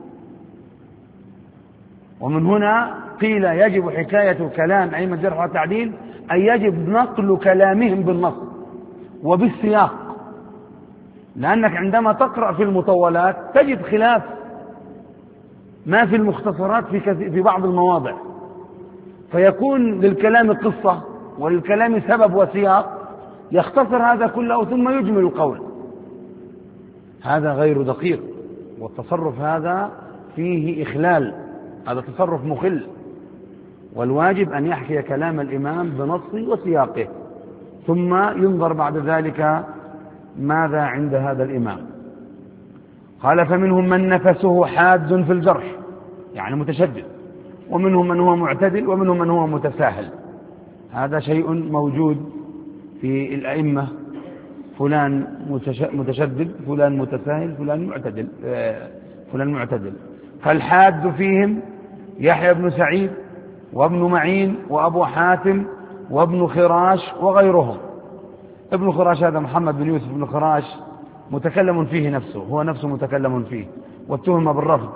ومن هنا قيل يجب حكاية كلام أئمة الجرح والتعديل، أي يجب نقل كلامهم بالنص وبالسياق، لأنك عندما تقرأ في المطولات تجد خلاف ما في المختصرات في بعض المواضع، فيكون للكلام قصة وللكلام سبب وسياق، يختصر هذا كله ثم يجمل القول. هذا غير دقيق، والتصرف هذا فيه إخلال، هذا تصرف مخل. والواجب أن يحكي كلام الإمام بنصه وسياقه، ثم ينظر بعد ذلك ماذا عند هذا الإمام. قال فمنهم من نفسه حاد في الجرح، يعني متشدد، ومنهم من هو معتدل، ومنهم من هو متساهل. هذا شيء موجود في الأئمة، فلان متشدد، فلان متساهل، فلان معتدل. فالحاد فيهم يحيى بن سعيد وابن معين وأبو حاتم وابن خراش وغيرهم. ابن خراش هذا محمد بن يوسف بن خراش متكلم فيه نفسه، هو نفسه متكلم فيه واتهم بالرفض.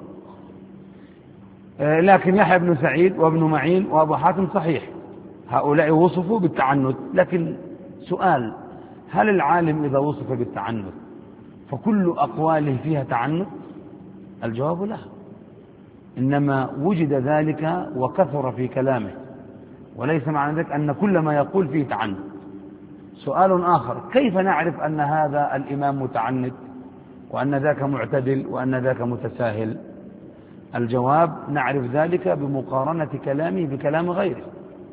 لكن يحيى بن سعيد وابن معين وأبو حاتم صحيح، هؤلاء وصفوا بالتعنت. لكن سؤال: هل العالم إذا وصف بالتعنت فكل أقواله فيها تعنت؟ الجواب لا، إنما وجد ذلك وكثر في كلامه، وليس معنى ذلك أن كل ما يقول فيه تعنت. سؤال آخر: كيف نعرف أن هذا الإمام متعنت وأن ذاك معتدل وأن ذاك متساهل؟ الجواب: نعرف ذلك بمقارنة كلامه بكلام غيره،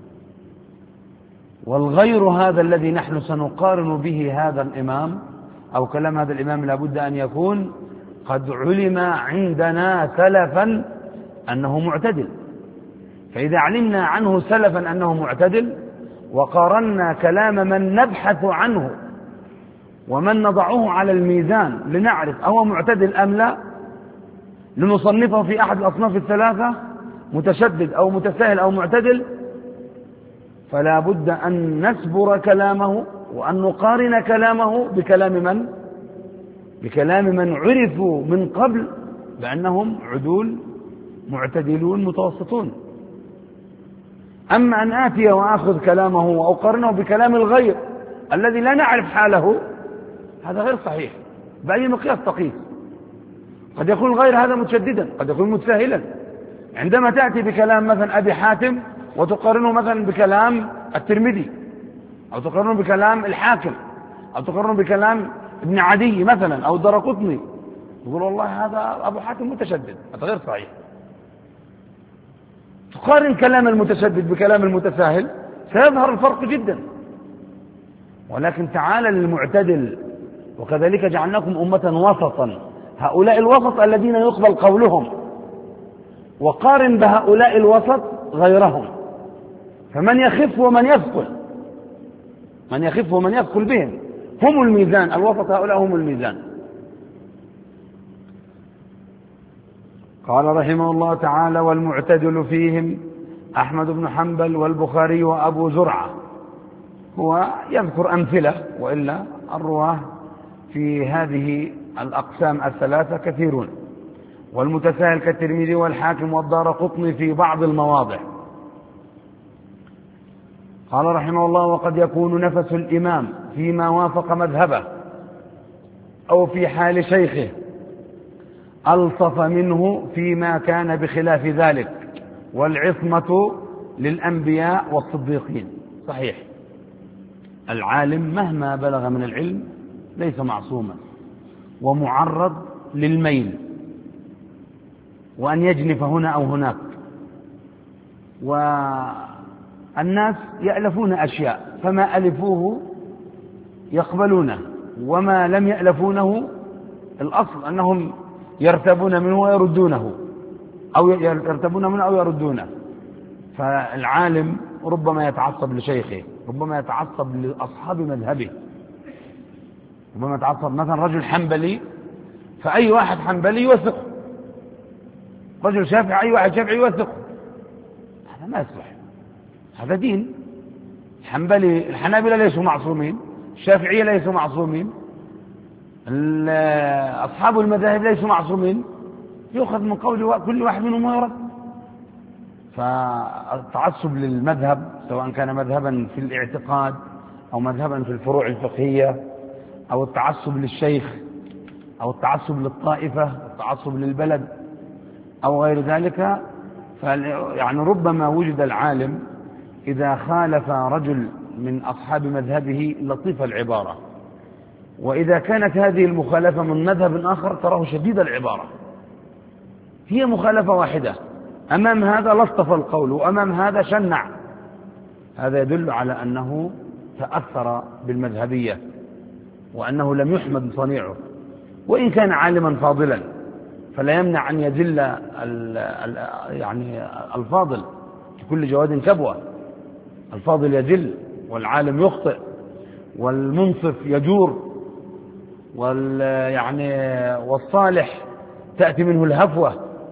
والغير هذا الذي نحن سنقارن به هذا الإمام أو كلام هذا الإمام لابد أن يكون قد علم عندنا سلفا أنه معتدل. فإذا علمنا عنه سلفا أنه معتدل وقارنا كلام من نبحث عنه ومن نضعه على الميزان لنعرف أهو معتدل أم لا، لنصنفه في أحد الأصناف الثلاثة متشدد أو متساهل أو معتدل، فلا بد أن نسبر كلامه وأن نقارن كلامه بكلام من؟ بكلام من عرفوا من قبل بأنهم عدول معتدلون متوسطون. أما أن آتي وأخذ كلامه وأقارنه بكلام الغير الذي لا نعرف حاله، هذا غير صحيح. بأي مقياس تقيس؟ قد يكون الغير هذا متشددا، قد يكون متساهلا. عندما تأتي بكلام مثلا أبي حاتم وتقارنه مثلا بكلام الترمذي، أو تقارنه بكلام الحاكم، أو تقارنه بكلام ابن عدي مثلا أو الدرقطني، يقول والله هذا أبو حاتم متشدد، هذا غير صحيح. تقارن كلام المتشدد بكلام المتساهل سيظهر الفرق جدا. ولكن تعال للمعتدل: وكذلك جعلناكم أمة وسطا. هؤلاء الوسط الذين يقبل قولهم، وقارن بهؤلاء الوسط غيرهم، فمن يخف ومن يثقل، من يخف ومن يثقل بهم، هم الميزان، الوسط هؤلاء هم الميزان. قال رحمه الله تعالى: والمعتدل فيهم أحمد بن حنبل والبخاري وأبو زرعة. هو يذكر أمثلة، وإلا الرواه في هذه الأقسام الثلاثة كثيرون. والمتساهل كالترمذي والحاكم والدارقطني في بعض المواضع. قال رحمه الله: وقد يكون نفس الإمام فيما وافق مذهبه أو في حال شيخه ألطف منه فيما كان بخلاف ذلك، والعصمة للأنبياء والصديقين. صحيح، العالم مهما بلغ من العلم ليس معصوما، ومعرض للميل وأن يجنف هنا أو هناك، والناس يألفون أشياء، فما ألفوه يقبلونه، وما لم يألفونه الأصل أنهم يرتبون منه ويردونه، أو يرتبون منه أو يردونه. فالعالم ربما يتعصب لشيخه، ربما يتعصب لأصحاب مذهبه، ربما يتعصب مثلا رجل حنبلي، فأي واحد حنبلي يوثقه، رجل شافعي أي واحد شافعي يوثقه، هذا ما يصلح، هذا دين. الحنابلة ليسوا معصومين، الشافعية ليسوا معصومين، أصحاب المذاهب ليسوا معصومين، يؤخذ من قول كل واحد منهم ويرد. فالتعصب للمذهب سواء كان مذهبا في الاعتقاد أو مذهبا في الفروع الفقهية، أو التعصب للشيخ، أو التعصب للطائفة، التعصب للبلد أو غير ذلك، يعني ربما وجد العالم إذا خالف رجل من أصحاب مذهبه لطيف العبارة، وإذا كانت هذه المخالفة من مذهب آخر تراه شديد العبارة. هي مخالفة واحدة، أمام هذا لطف القول وأمام هذا شنع. هذا يدل على أنه تأثر بالمذهبية، وأنه لم يحمد صنيعه، وإن كان عالما فاضلا فلا يمنع أن يدل يعني الفاضل لكل جواد كبوة. الفاضل يدل، والعالم يخطئ، والمنصف يجور، والصالح تأتي منه الهفوة.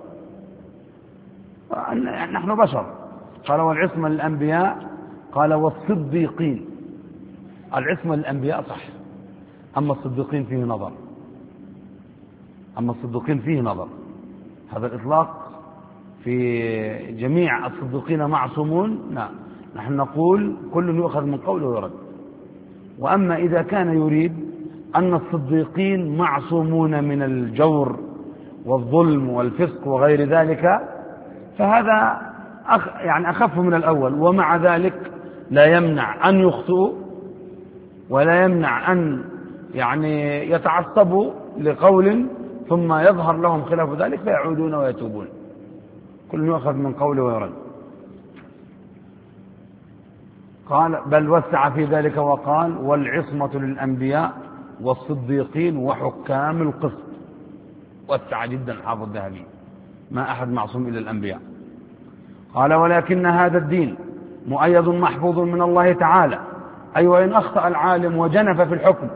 نحن بشر. قال: والعصمة للأنبياء. قال: والصديقين. العصمة للأنبياء صح، أما الصديقين فيه نظر، أما الصديقين فيه نظر. هذا الإطلاق في جميع الصديقين معصومون؟ لا، نحن نقول كل يؤخذ من قوله ويرد. وأما إذا كان يريد أن الصديقين معصومون من الجور والظلم والفسق وغير ذلك، فهذا يعني أخف من الأول. ومع ذلك لا يمنع أن يخطئوا، ولا يمنع أن يتعصبوا لقول ثم يظهر لهم خلاف ذلك فيعودون ويتوبون. كل يؤخذ من قوله ويرد. قال: بل وسع في ذلك وقال: والعصمة للأنبياء والصديقين وحكام القسط. وسع جدا حافظ الذهبي، ما أحد معصوم إلا الأنبياء. قال: ولكن هذا الدين مؤيد محفوظ من الله تعالى، أي وإن أخطأ العالم وجنف في الحكم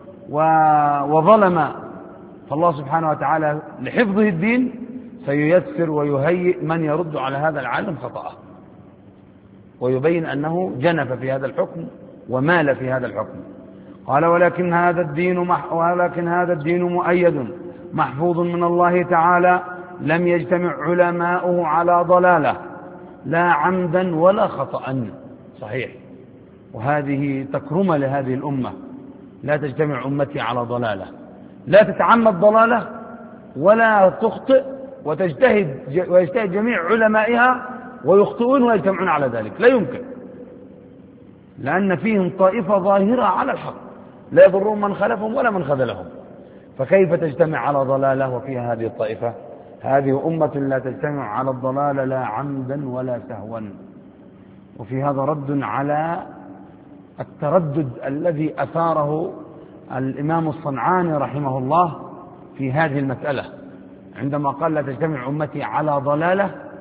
وظلم، فالله سبحانه وتعالى لحفظه الدين سييسر ويهيئ من يرد على هذا العالم خطأه، ويبين أنه جنف في هذا الحكم ومال في هذا الحكم. قال: ولكن هذا الدين مؤيد محفوظ من الله تعالى، لم يجتمع علماؤه على ضلالة لا عمدا ولا خطأ. صحيح، وهذه تكرمة لهذه الأمة، لا تجتمع أمتي على ضلالة، لا تتعمد ضلالة ولا تخطئ، ويجتهد جميع علمائها ويخطئون ويجتمعون على ذلك، لا يمكن، لأن فيهم طائفة ظاهرة على الحق لا يضرهم من خلفهم ولا من خذلهم. فكيف تجتمع على ضلالة وفيها هذه الطائفة؟ هذه أمة لا تجتمع على الضلالة لا عمدا ولا سهوا. وفي هذا رد على التردد الذي أثاره الإمام الصنعاني رحمه الله في هذه المسألة، عندما قال: لا تجتمع أمتي على ضلالة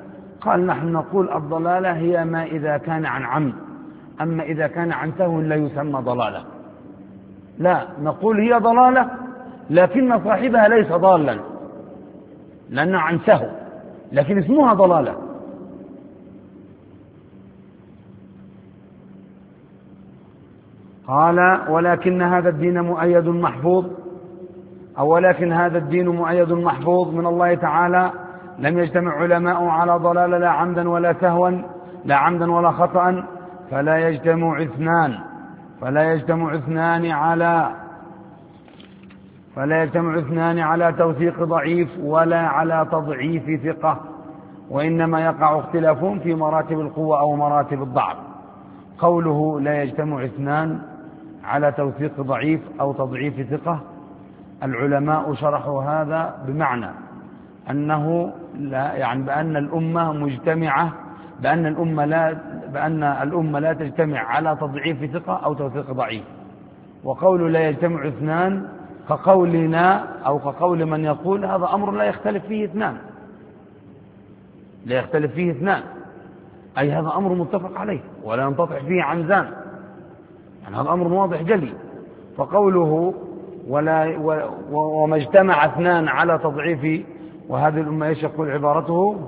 قال نحن نقول الضلالة هي ما إذا كان عن عمد، أما إذا كان عن سهو لا يسمى ضلالة. لا، نقول هي ضلالة لكن صاحبها ليس ضالا لأنها عن سهو، لكن اسمها ضلالة. قال ولكن هذا الدين مؤيد محفوظ، أو ولكن هذا الدين مؤيد محفوظ من الله تعالى، لم يجتمع علماء على ضلال لا عمدا ولا سهوا، لا عمدا ولا خطأ، فلا يجتمع اثنان على توثيق ضعيف ولا على تضعيف ثقة، وإنما يقع اختلاف في مراتب القوة أو مراتب الضعف. قوله لا يجتمع اثنان على توثيق ضعيف أو تضعيف ثقة، العلماء شرحوا هذا بمعنى أنه لا، يعني بأن الأمة مجتمعة، بأن الأمة لا تجتمع على تضعيف ثقة أو توثيق ضعيف. وقول لا يجتمع اثنان كقولنا أو كقول من يقول هذا أمر لا يختلف فيه اثنان، أي هذا أمر متفق عليه ولا ينطفح فيه عنزان، يعني هذا أمر واضح جلي. فقوله وما اجتمع اثنان على تضعيف، وهذه الأمة ايش يقول عبارته؟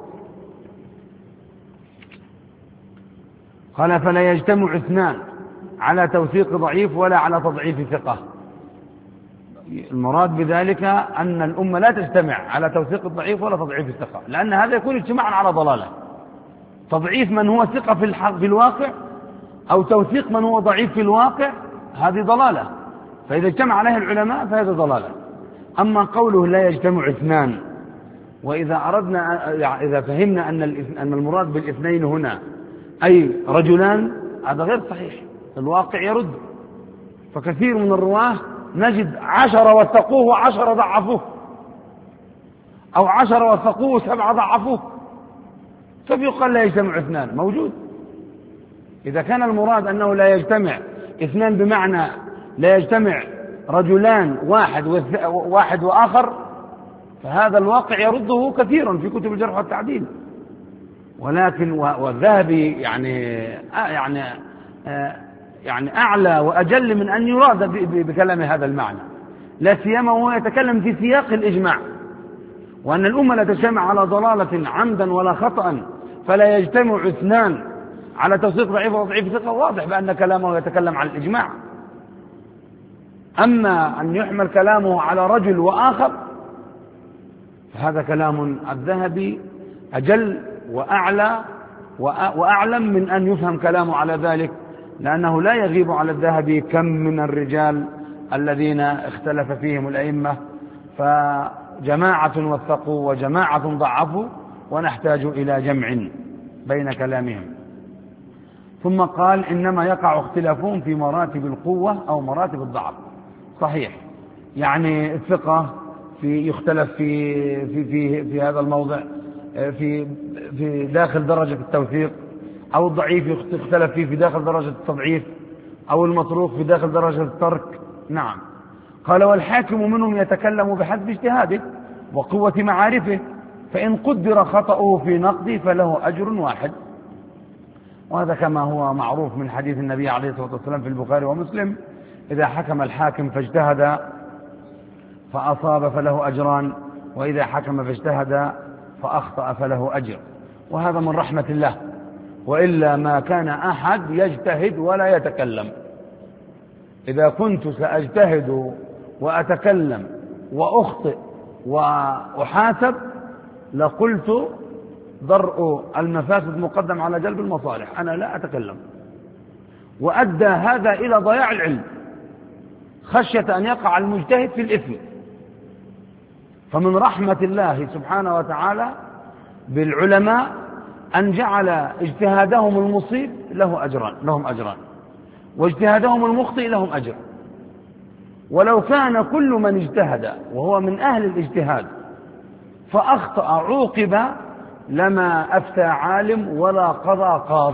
قال فلا يجتمع اثنان على توثيق ضعيف ولا على تضعيف ثقة. المراد بذلك أن الأمة لا تجتمع على توثيق الضعيف ولا تضعيف الثقة، لأن هذا يكون اجتماعا على ضلالة. تضعيف من هو ثقة في الواقع أو توثيق من هو ضعيف في الواقع، هذه ضلالة، فإذا اجتمع عليها العلماء فهذا ضلالة. أما قوله لا يجتمع اثنان، وإذا أردنا إذا فهمنا أن المراد بالاثنين هنا أي رجلان، هذا غير صحيح، الواقع يرد. فكثير من الرواه نجد 10 وثقوه و10 ضعفوه، أو 10 وثقوه و7 ضعفوه، كيف يقال لا يجتمع اثنان؟ موجود. إذا كان المراد أنه لا يجتمع اثنان بمعنى لا يجتمع رجلان واحد وآخر، فهذا الواقع يرده كثيرا في كتب الجرح والتعديل. ولكن والذهبي يعني أعلى وأجل من أن يراد بكلام هذا المعنى، لا سيما وهو يتكلم في سياق الإجماع، وأن الأمة لا تجتمع على ضلالة عمدا ولا خطأ، فلا يجتمع اثنان على توثيق ضعيف وضعيف ثقة. واضح بأن كلامه يتكلم عن الإجماع. أما أن يحمل كلامه على رجل وآخر فهذا كلام الذهبي أجل وأعلى وأعلم من أن يفهم كلامه على ذلك، لأنه لا يغيب على الذهبي كم من الرجال الذين اختلف فيهم الأئمة، فجماعة وثقوا وجماعة ضعفوا، ونحتاج إلى جمع بين كلامهم. ثم قال إنما يقع اختلافهم في مراتب القوة أو مراتب الضعف. صحيح، يعني الثقة يختلف في هذا الموضع في داخل درجة التوثيق، أو الضعيف يختلف في داخل درجة التضعيف، أو المتروك في داخل درجة الترك. نعم. قال والحاكم منهم يتكلم بحسب اجتهاده وقوة معارفه، فإن قدر خطأه في نقده فله أجر واحد. وهذا كما هو معروف من حديث النبي عليه الصلاة والسلام في البخاري ومسلم: إذا حكم الحاكم فاجتهد فأصاب فله أجران، وإذا حكم فاجتهد فأخطأ فله أجر. وهذا من رحمة الله، وإلا ما كان أحد يجتهد ولا يتكلم. إذا كنت سأجتهد وأتكلم وأخطئ وأحاسب لقلت درء المفاسد مقدم على جلب المصالح، أنا لا أتكلم. وأدى هذا إلى ضياع العلم خشية أن يقع المجتهد في الإثم. فمن رحمة الله سبحانه وتعالى بالعلماء أن جعل اجتهادهم المصيب لهم أجران، واجتهادهم المخطئ لهم أجر. ولو كان كل من اجتهد وهو من أهل الاجتهاد فأخطأ عوقب لما أفتى عالم ولا قضى قاض،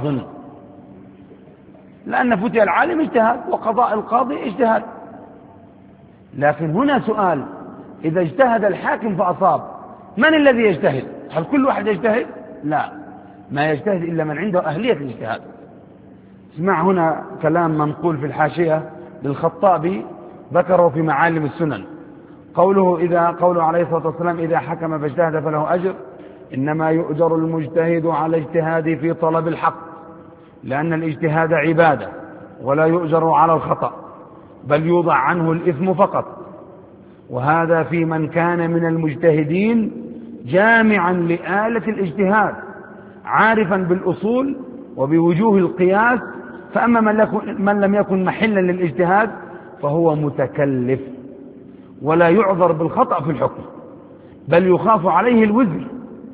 لأن فتي العالم اجتهاد وقضاء القاضي اجتهاد. لكن هنا سؤال: إذا اجتهد الحاكم فأصاب، من الذي يجتهد؟ هل كل واحد يجتهد؟ لا، ما يجتهد إلا من عنده أهلية الاجتهاد. اسمع هنا كلام منقول في الحاشية للخطابي ذكره في معالم السنن، قوله عليه الصلاة والسلام: إذا حكم فاجتهد فله أجر، إنما يؤجر المجتهد على اجتهاده في طلب الحق، لأن الاجتهاد عبادة ولا يؤجر على الخطأ، بل يوضع عنه الإثم فقط. وهذا في من كان من المجتهدين جامعا لآلة الاجتهاد عارفا بالأصول وبوجوه القياس. فأما من لم يكن محلا للاجتهاد فهو متكلف ولا يعذر بالخطأ في الحكم، بل يخاف عليه الوزر.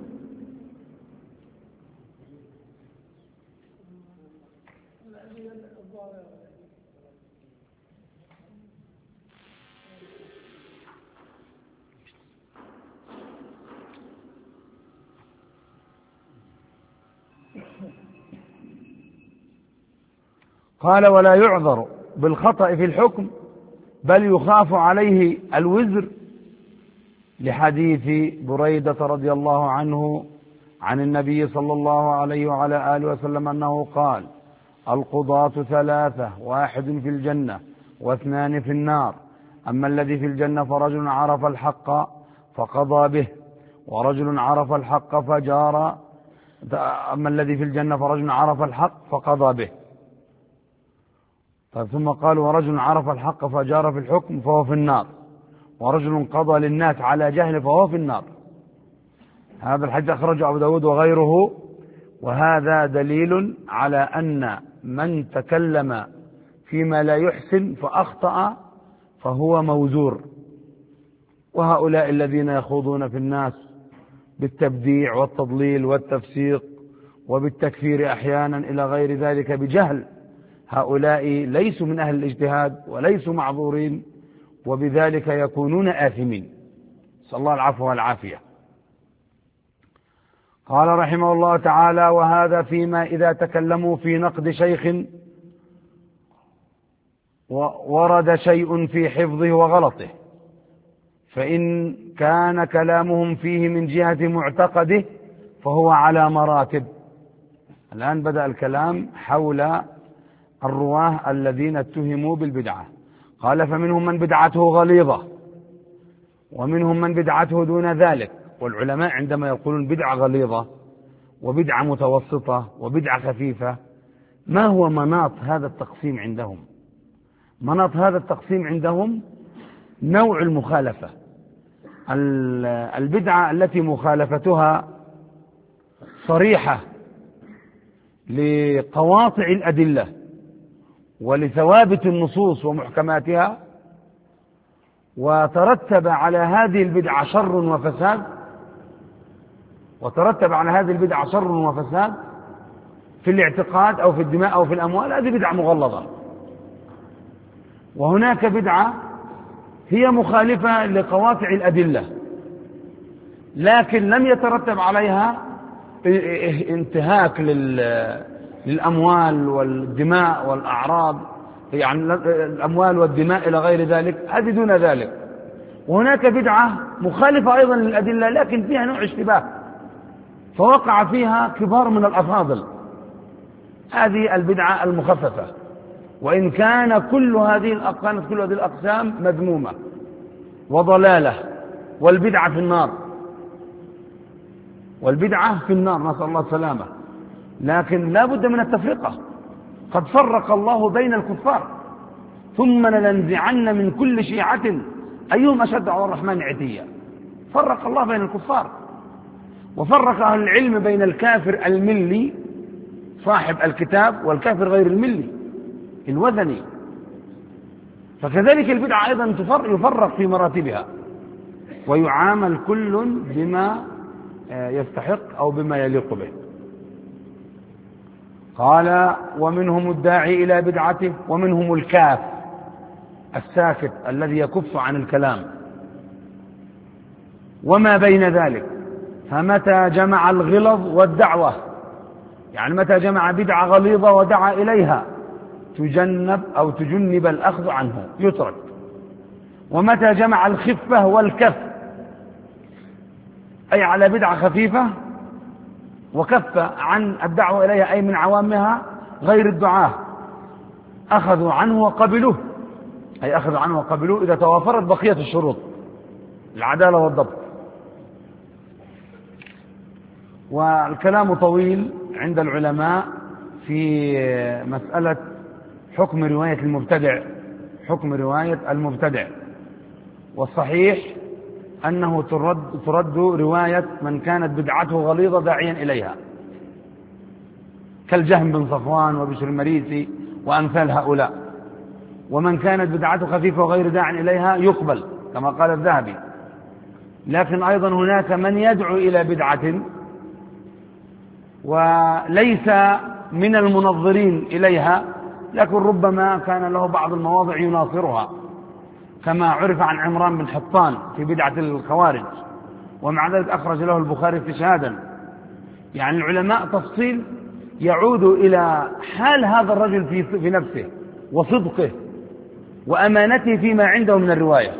قال: ولا يعذر بالخطأ في الحكم، بل يخاف عليه الوزر، لحديث بريدة رضي الله عنه عن النبي صلى الله عليه وعلى آله وسلم أنه قال: القضاة ثلاثة، واحد في الجنة واثنان في النار. أما الذي في الجنة فرجل عرف الحق فقضى به، ورجل عرف الحق فجار. أما الذي في الجنة فرجل عرف الحق فقضى به. ثم قال: ورجل عرف الحق فجار في الحكم فهو في النار، ورجل قضى للناس على جهل فهو في النار. هذا الحديث أخرجه أبو داود وغيره، وهذا دليل على أن من تكلم فيما لا يحسن فأخطأ فهو موزور. وهؤلاء الذين يخوضون في الناس بالتبديع والتضليل والتفسيق وبالتكفير أحيانا إلى غير ذلك بجهل، هؤلاء ليسوا من أهل الاجتهاد وليسوا معذورين، وبذلك يكونون آثمين. نسأل الله العفو والعافية. قال رحمه الله تعالى: وهذا فيما إذا تكلموا في نقد شيخ ورد شيء في حفظه وغلطه، فإن كان كلامهم فيه من جهة معتقده فهو على مراتب. الآن بدأ الكلام حول الرواه الذين اتهموا بالبدعة. قال: فمنهم من بدعته غليظة، ومنهم من بدعته دون ذلك. والعلماء عندما يقولون بدعة غليظة وبدعة متوسطة وبدعة خفيفة، ما هو مناط هذا التقسيم عندهم؟ مناط هذا التقسيم عندهم نوع المخالفة. البدعة التي مخالفتها صريحة لقواطع الأدلة ولثوابت النصوص ومحكماتها، وترتب على هذه البدعة شر وفساد، في الاعتقاد أو في الدماء أو في الأموال، هذه بدعة مغلظة. وهناك بدعة هي مخالفة لقواطع الأدلة لكن لم يترتب عليها انتهاك للأموال والدماء والأعراض، يعني الأموال والدماء إلى غير ذلك، هذه دون ذلك. وهناك بدعة مخالفة أيضا للأدلة لكن فيها نوع اشتباه فوقع فيها كبار من الأفاضل، هذه البدعة المخففة. وإن كان كل هذه الأقسام مذمومة وضلالة، والبدعة في النار، نسأل الله السلامة. لكن لا بد من التفرقة. قد فرق الله بين الكفار، ثم لننزعن من كل شيعة أيهم أشد على الرحمن عتيا. فرق الله بين الكفار، وفرق أهل العلم بين الكافر الملي صاحب الكتاب والكافر غير الملي الوثني. فكذلك البدعة أيضا يفرق في مراتبها، ويعامل كل بما يستحق أو بما يليق به. قال: ومنهم الداعي إلى بدعته، ومنهم الكاف الساكت الذي يكف عن الكلام، وما بين ذلك. فمتى جمع الغلظ والدعوة، يعني متى جمع بدعة غليظة ودعا إليها، تجنب الأخذ عنه، يترك. ومتى جمع الخفة والكف، أي على بدعة خفيفة وكف عن الدعوة إليها أي من عوامها غير الدعاة، أخذوا عنه وقبلوه، أي أخذوا عنه وقبلوه إذا توافرت بقية الشروط، العدالة والضبط. والكلام طويل عند العلماء في مسألة حكم رواية المبتدع، حكم رواية المبتدع. والصحيح أنه ترد رواية من كانت بدعته غليظة داعيا إليها، كالجهم بن صفوان وبشر المريسي وأمثال هؤلاء. ومن كانت بدعته خفيفة وغير داع إليها يقبل كما قال الذهبي. لكن أيضا هناك من يدعو إلى بدعة وليس من المنظرين إليها، لكن ربما كان له بعض المواضع يناصرها، كما عرف عن عمران بن حطان في بدعة الخوارج، ومع ذلك أخرج له البخاري استشهادا. يعني العلماء تفصيل يعود إلى حال هذا الرجل في نفسه وصدقه وأمانته فيما عنده من الرواية.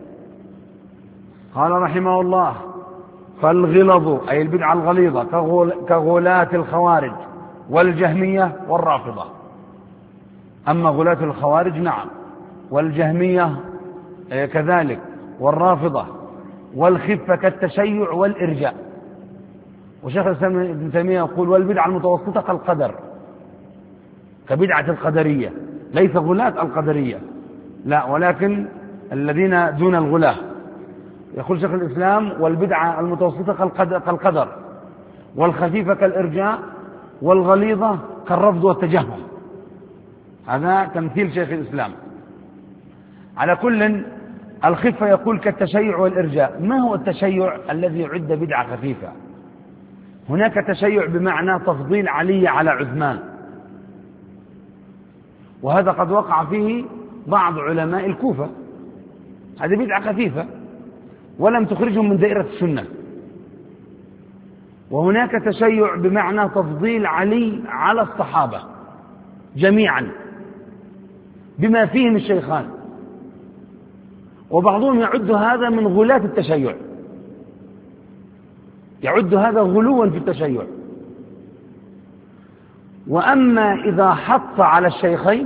قال رحمه الله: فالغلظ أي البدعة الغليظة كغلاة الخوارج والجهمية والرافضة. أما غلاة الخوارج نعم، والجهمية كذلك، والرافضة، والخفة كالتشيع والإرجاء. وشيخ الإسلام ابن تيمية يقول: والبدعة المتوسطة كالقدر، كبدعة القدرية، ليس غلاة القدرية لا، ولكن الذين دون الغلاة. يقول شيخ الإسلام: والبدعة المتوسطة كالقدر، والخفيفة كالإرجاء، والغليظة كالرفض والتجهم. هذا تمثيل شيخ الإسلام. على كل، الخفة يقول كالتشيع والإرجاء. ما هو التشيع الذي يعد بدعة خفيفة؟ هناك تشيع بمعنى تفضيل علي على عثمان، وهذا قد وقع فيه بعض علماء الكوفة، هذه بدعة خفيفة ولم تخرجهم من دائرة السنة. وهناك تشيع بمعنى تفضيل علي على الصحابة جميعا بما فيهم الشيخان، وبعضهم يعد هذا من غلاة التشيع، يعد هذا غلوا في التشيع. وأما إذا حط على الشيخين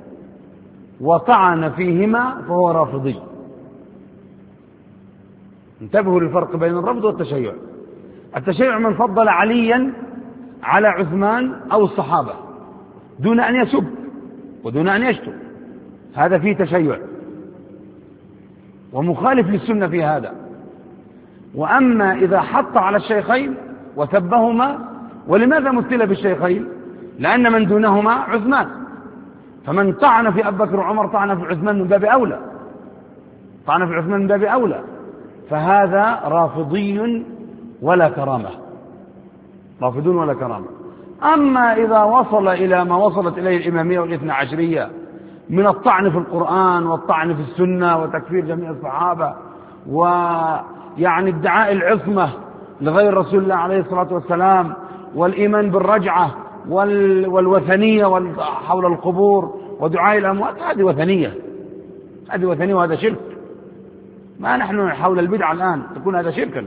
وطعن فيهما فهو رافضي. انتبهوا للفرق بين الرفض والتشيع. التشيع من فضل عليا على عثمان أو الصحابة دون أن يسب ودون أن يشتم، هذا فيه تشيع ومخالف للسنة في هذا. وأما إذا حط على الشيخين وسبهما، ولماذا مثل بالشيخين؟ لأن من دونهما عثمان، فمن طعن في أبي بكر وعمر طعن في عثمان من باب أولى، طعن في عثمان من باب أولى، فهذا رافضي ولا كرامة، رافضون ولا كرامة. أما إذا وصل إلى ما وصلت إليه الإمامية والاثنى عشرية من الطعن في القرآن والطعن في السنة وتكفير جميع الصحابة، ويعني ادعاء العصمة لغير رسول الله عليه الصلاة والسلام، والإيمان بالرجعة والوثنية حول القبور ودعاء الأموات، هذه وثنية، هذه وثنية وهذا شرك. ما نحن حول البدعة الآن تكون هذا شركا.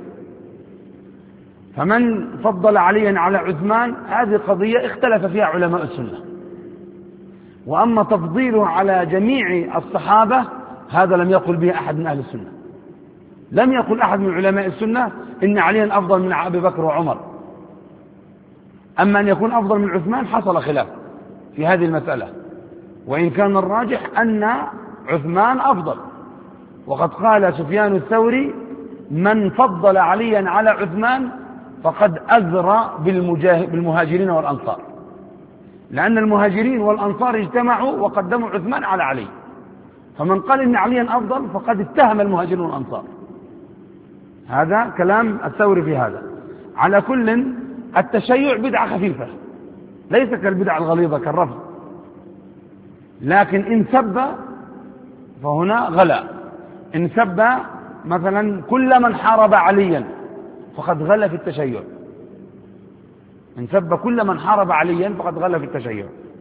فمن فضل عليا على عثمان هذه قضية اختلف فيها علماء السنة. وأما تفضيله على جميع الصحابة هذا لم يقل به أحد من أهل السنة، لم يقل أحد من علماء السنة إن عليا أفضل من أبي بكر وعمر. أما أن يكون أفضل من عثمان حصل خلاف في هذه المسألة، وإن كان الراجح أن عثمان أفضل. وقد قال سفيان الثوري: من فضل عليا على عثمان فقد أزرى بالمهاجرين والأنصار، لأن المهاجرين والأنصار اجتمعوا وقدموا عثمان على علي، فمن قال إن عليا أفضل فقد اتهم المهاجرين والأنصار. هذا كلام الثوري في هذا. على كل، التشيع بدعة خفيفة ليس كالبدعة الغليظة كالرفض، لكن إن سب فهنا غلا. إن سب مثلا كل من حارب عليا فقد غلا في التشيع، إن سب كل من حارب عليا فقد غلا في التشيع.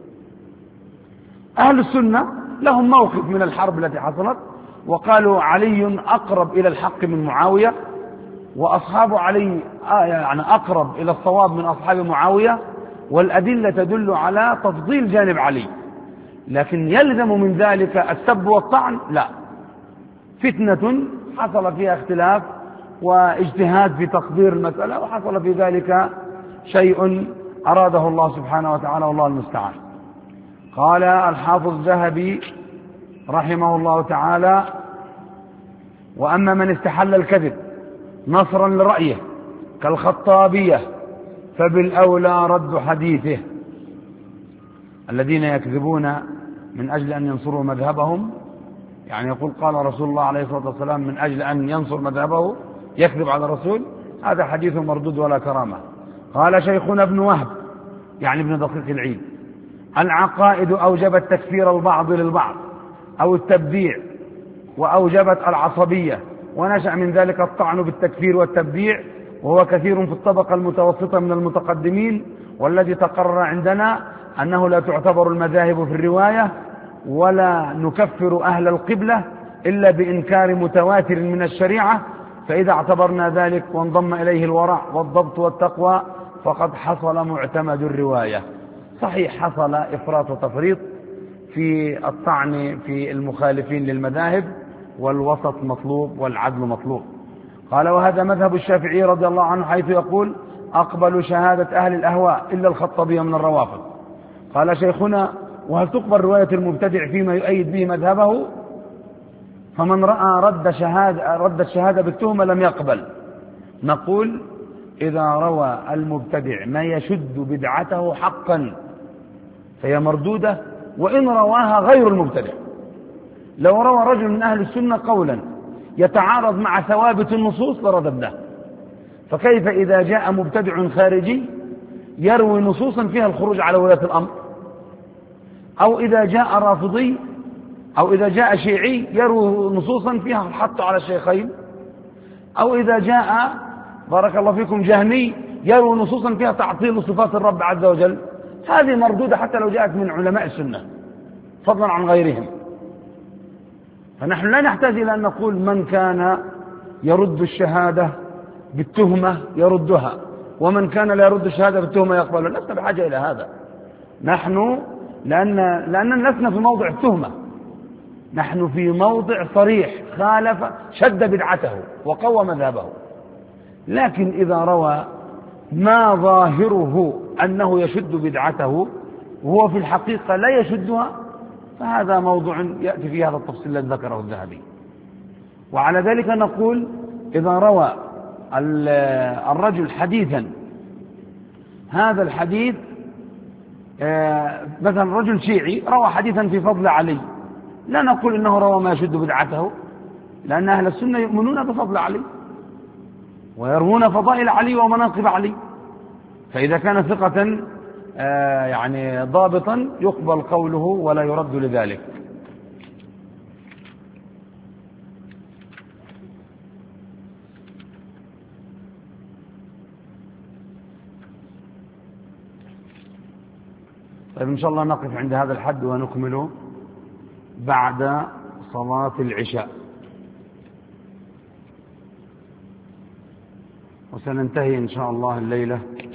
أهل السنة لهم موقف من الحرب التي حصلت، وقالوا علي أقرب إلى الحق من معاوية، وأصحاب علي يعني أقرب إلى الصواب من أصحاب معاوية، والأدلة تدل على تفضيل جانب علي، لكن يلزم من ذلك السب والطعن؟ لا. فتنة حصل فيها اختلاف واجتهاد في تقدير المسألة، وحصل في ذلك شيء أراده الله سبحانه وتعالى، والله المستعان. قال الحافظ الذهبي رحمه الله تعالى: وأما من استحل الكذب نصرا لرأيه كالخطابية فبالأولى رد حديثه. الذين يكذبون من أجل أن ينصروا مذهبهم، يعني يقول قال رسول الله عليه الصلاة والسلام من أجل أن ينصر مذهبه يكذب على الرسول، هذا حديث مردود ولا كرامة. قال شيخنا ابن وهب، يعني ابن دقيق العيد: العقائد أوجبت تكفير البعض للبعض أو التبديع، وأوجبت العصبية، ونشأ من ذلك الطعن بالتكفير والتبديع، وهو كثير في الطبقة المتوسطة من المتقدمين. والذي تقرر عندنا أنه لا تعتبر المذاهب في الرواية، ولا نكفر أهل القبلة إلا بإنكار متواتر من الشريعة، فإذا اعتبرنا ذلك وانضم إليه الورع والضبط والتقوى فقد حصل معتمد الرواية. صحيح حصل إفراط وتفريط في الطعن في المخالفين للمذاهب، والوسط مطلوب والعدل مطلوب. قال: وهذا مذهب الشافعي رضي الله عنه، حيث يقول: أقبل شهادة أهل الأهواء إلا الخطابية من الروافض. قال شيخنا: وهل تقبل رواية المبتدع فيما يؤيد به مذهبه؟ فمن رأى رد الشهادة بالتهمة لم يقبل. نقول: إذا روى المبتدع ما يشد بدعته حقا فهي مردودة، وإن رواها غير المبتدع. لو روى رجل من أهل السنة قولا يتعارض مع ثوابت النصوص لرددناه، فكيف إذا جاء مبتدع خارجي يروي نصوصا فيها الخروج على ولاة الأمر، أو إذا جاء رافضي، أو إذا جاء شيعي يروي نصوصا فيها الحط على الشيخين، أو إذا جاء بارك الله فيكم جهمي يروي نصوصا فيها تعطيل صفات الرب عز وجل. هذه مردودة حتى لو جاءت من علماء السنة فضلا عن غيرهم. فنحن لا نحتاج إلى أن نقول من كان يرد الشهادة بالتهمة يردها، ومن كان لا يرد الشهادة بالتهمة يقبلها. لسنا بحاجة إلى هذا. نحن لأننا لسنا في موضع التهمة، نحن في موضع صريح خالف شد بدعته وقوى مذهبه. لكن إذا روى ما ظاهره أنه يشد بدعته وهو في الحقيقة لا يشدها، فهذا موضوع يأتي فيه هذا التفصيل الذي ذكره الذهبي. وعلى ذلك نقول: إذا روى الرجل حديثا، هذا الحديث مثلا رجل شيعي روى حديثا في فضل علي، لا نقول إنه روى ما يشد بدعته، لأن أهل السنة يؤمنون بفضل علي ويروون فضائل علي ومناقب علي. فإذا كان ثقة يعني ضابطا يقبل قوله ولا يرد لذلك. طيب إن شاء الله نقف عند هذا الحد ونكمل بعد صلاة العشاء، وسننتهي إن شاء الله الليلة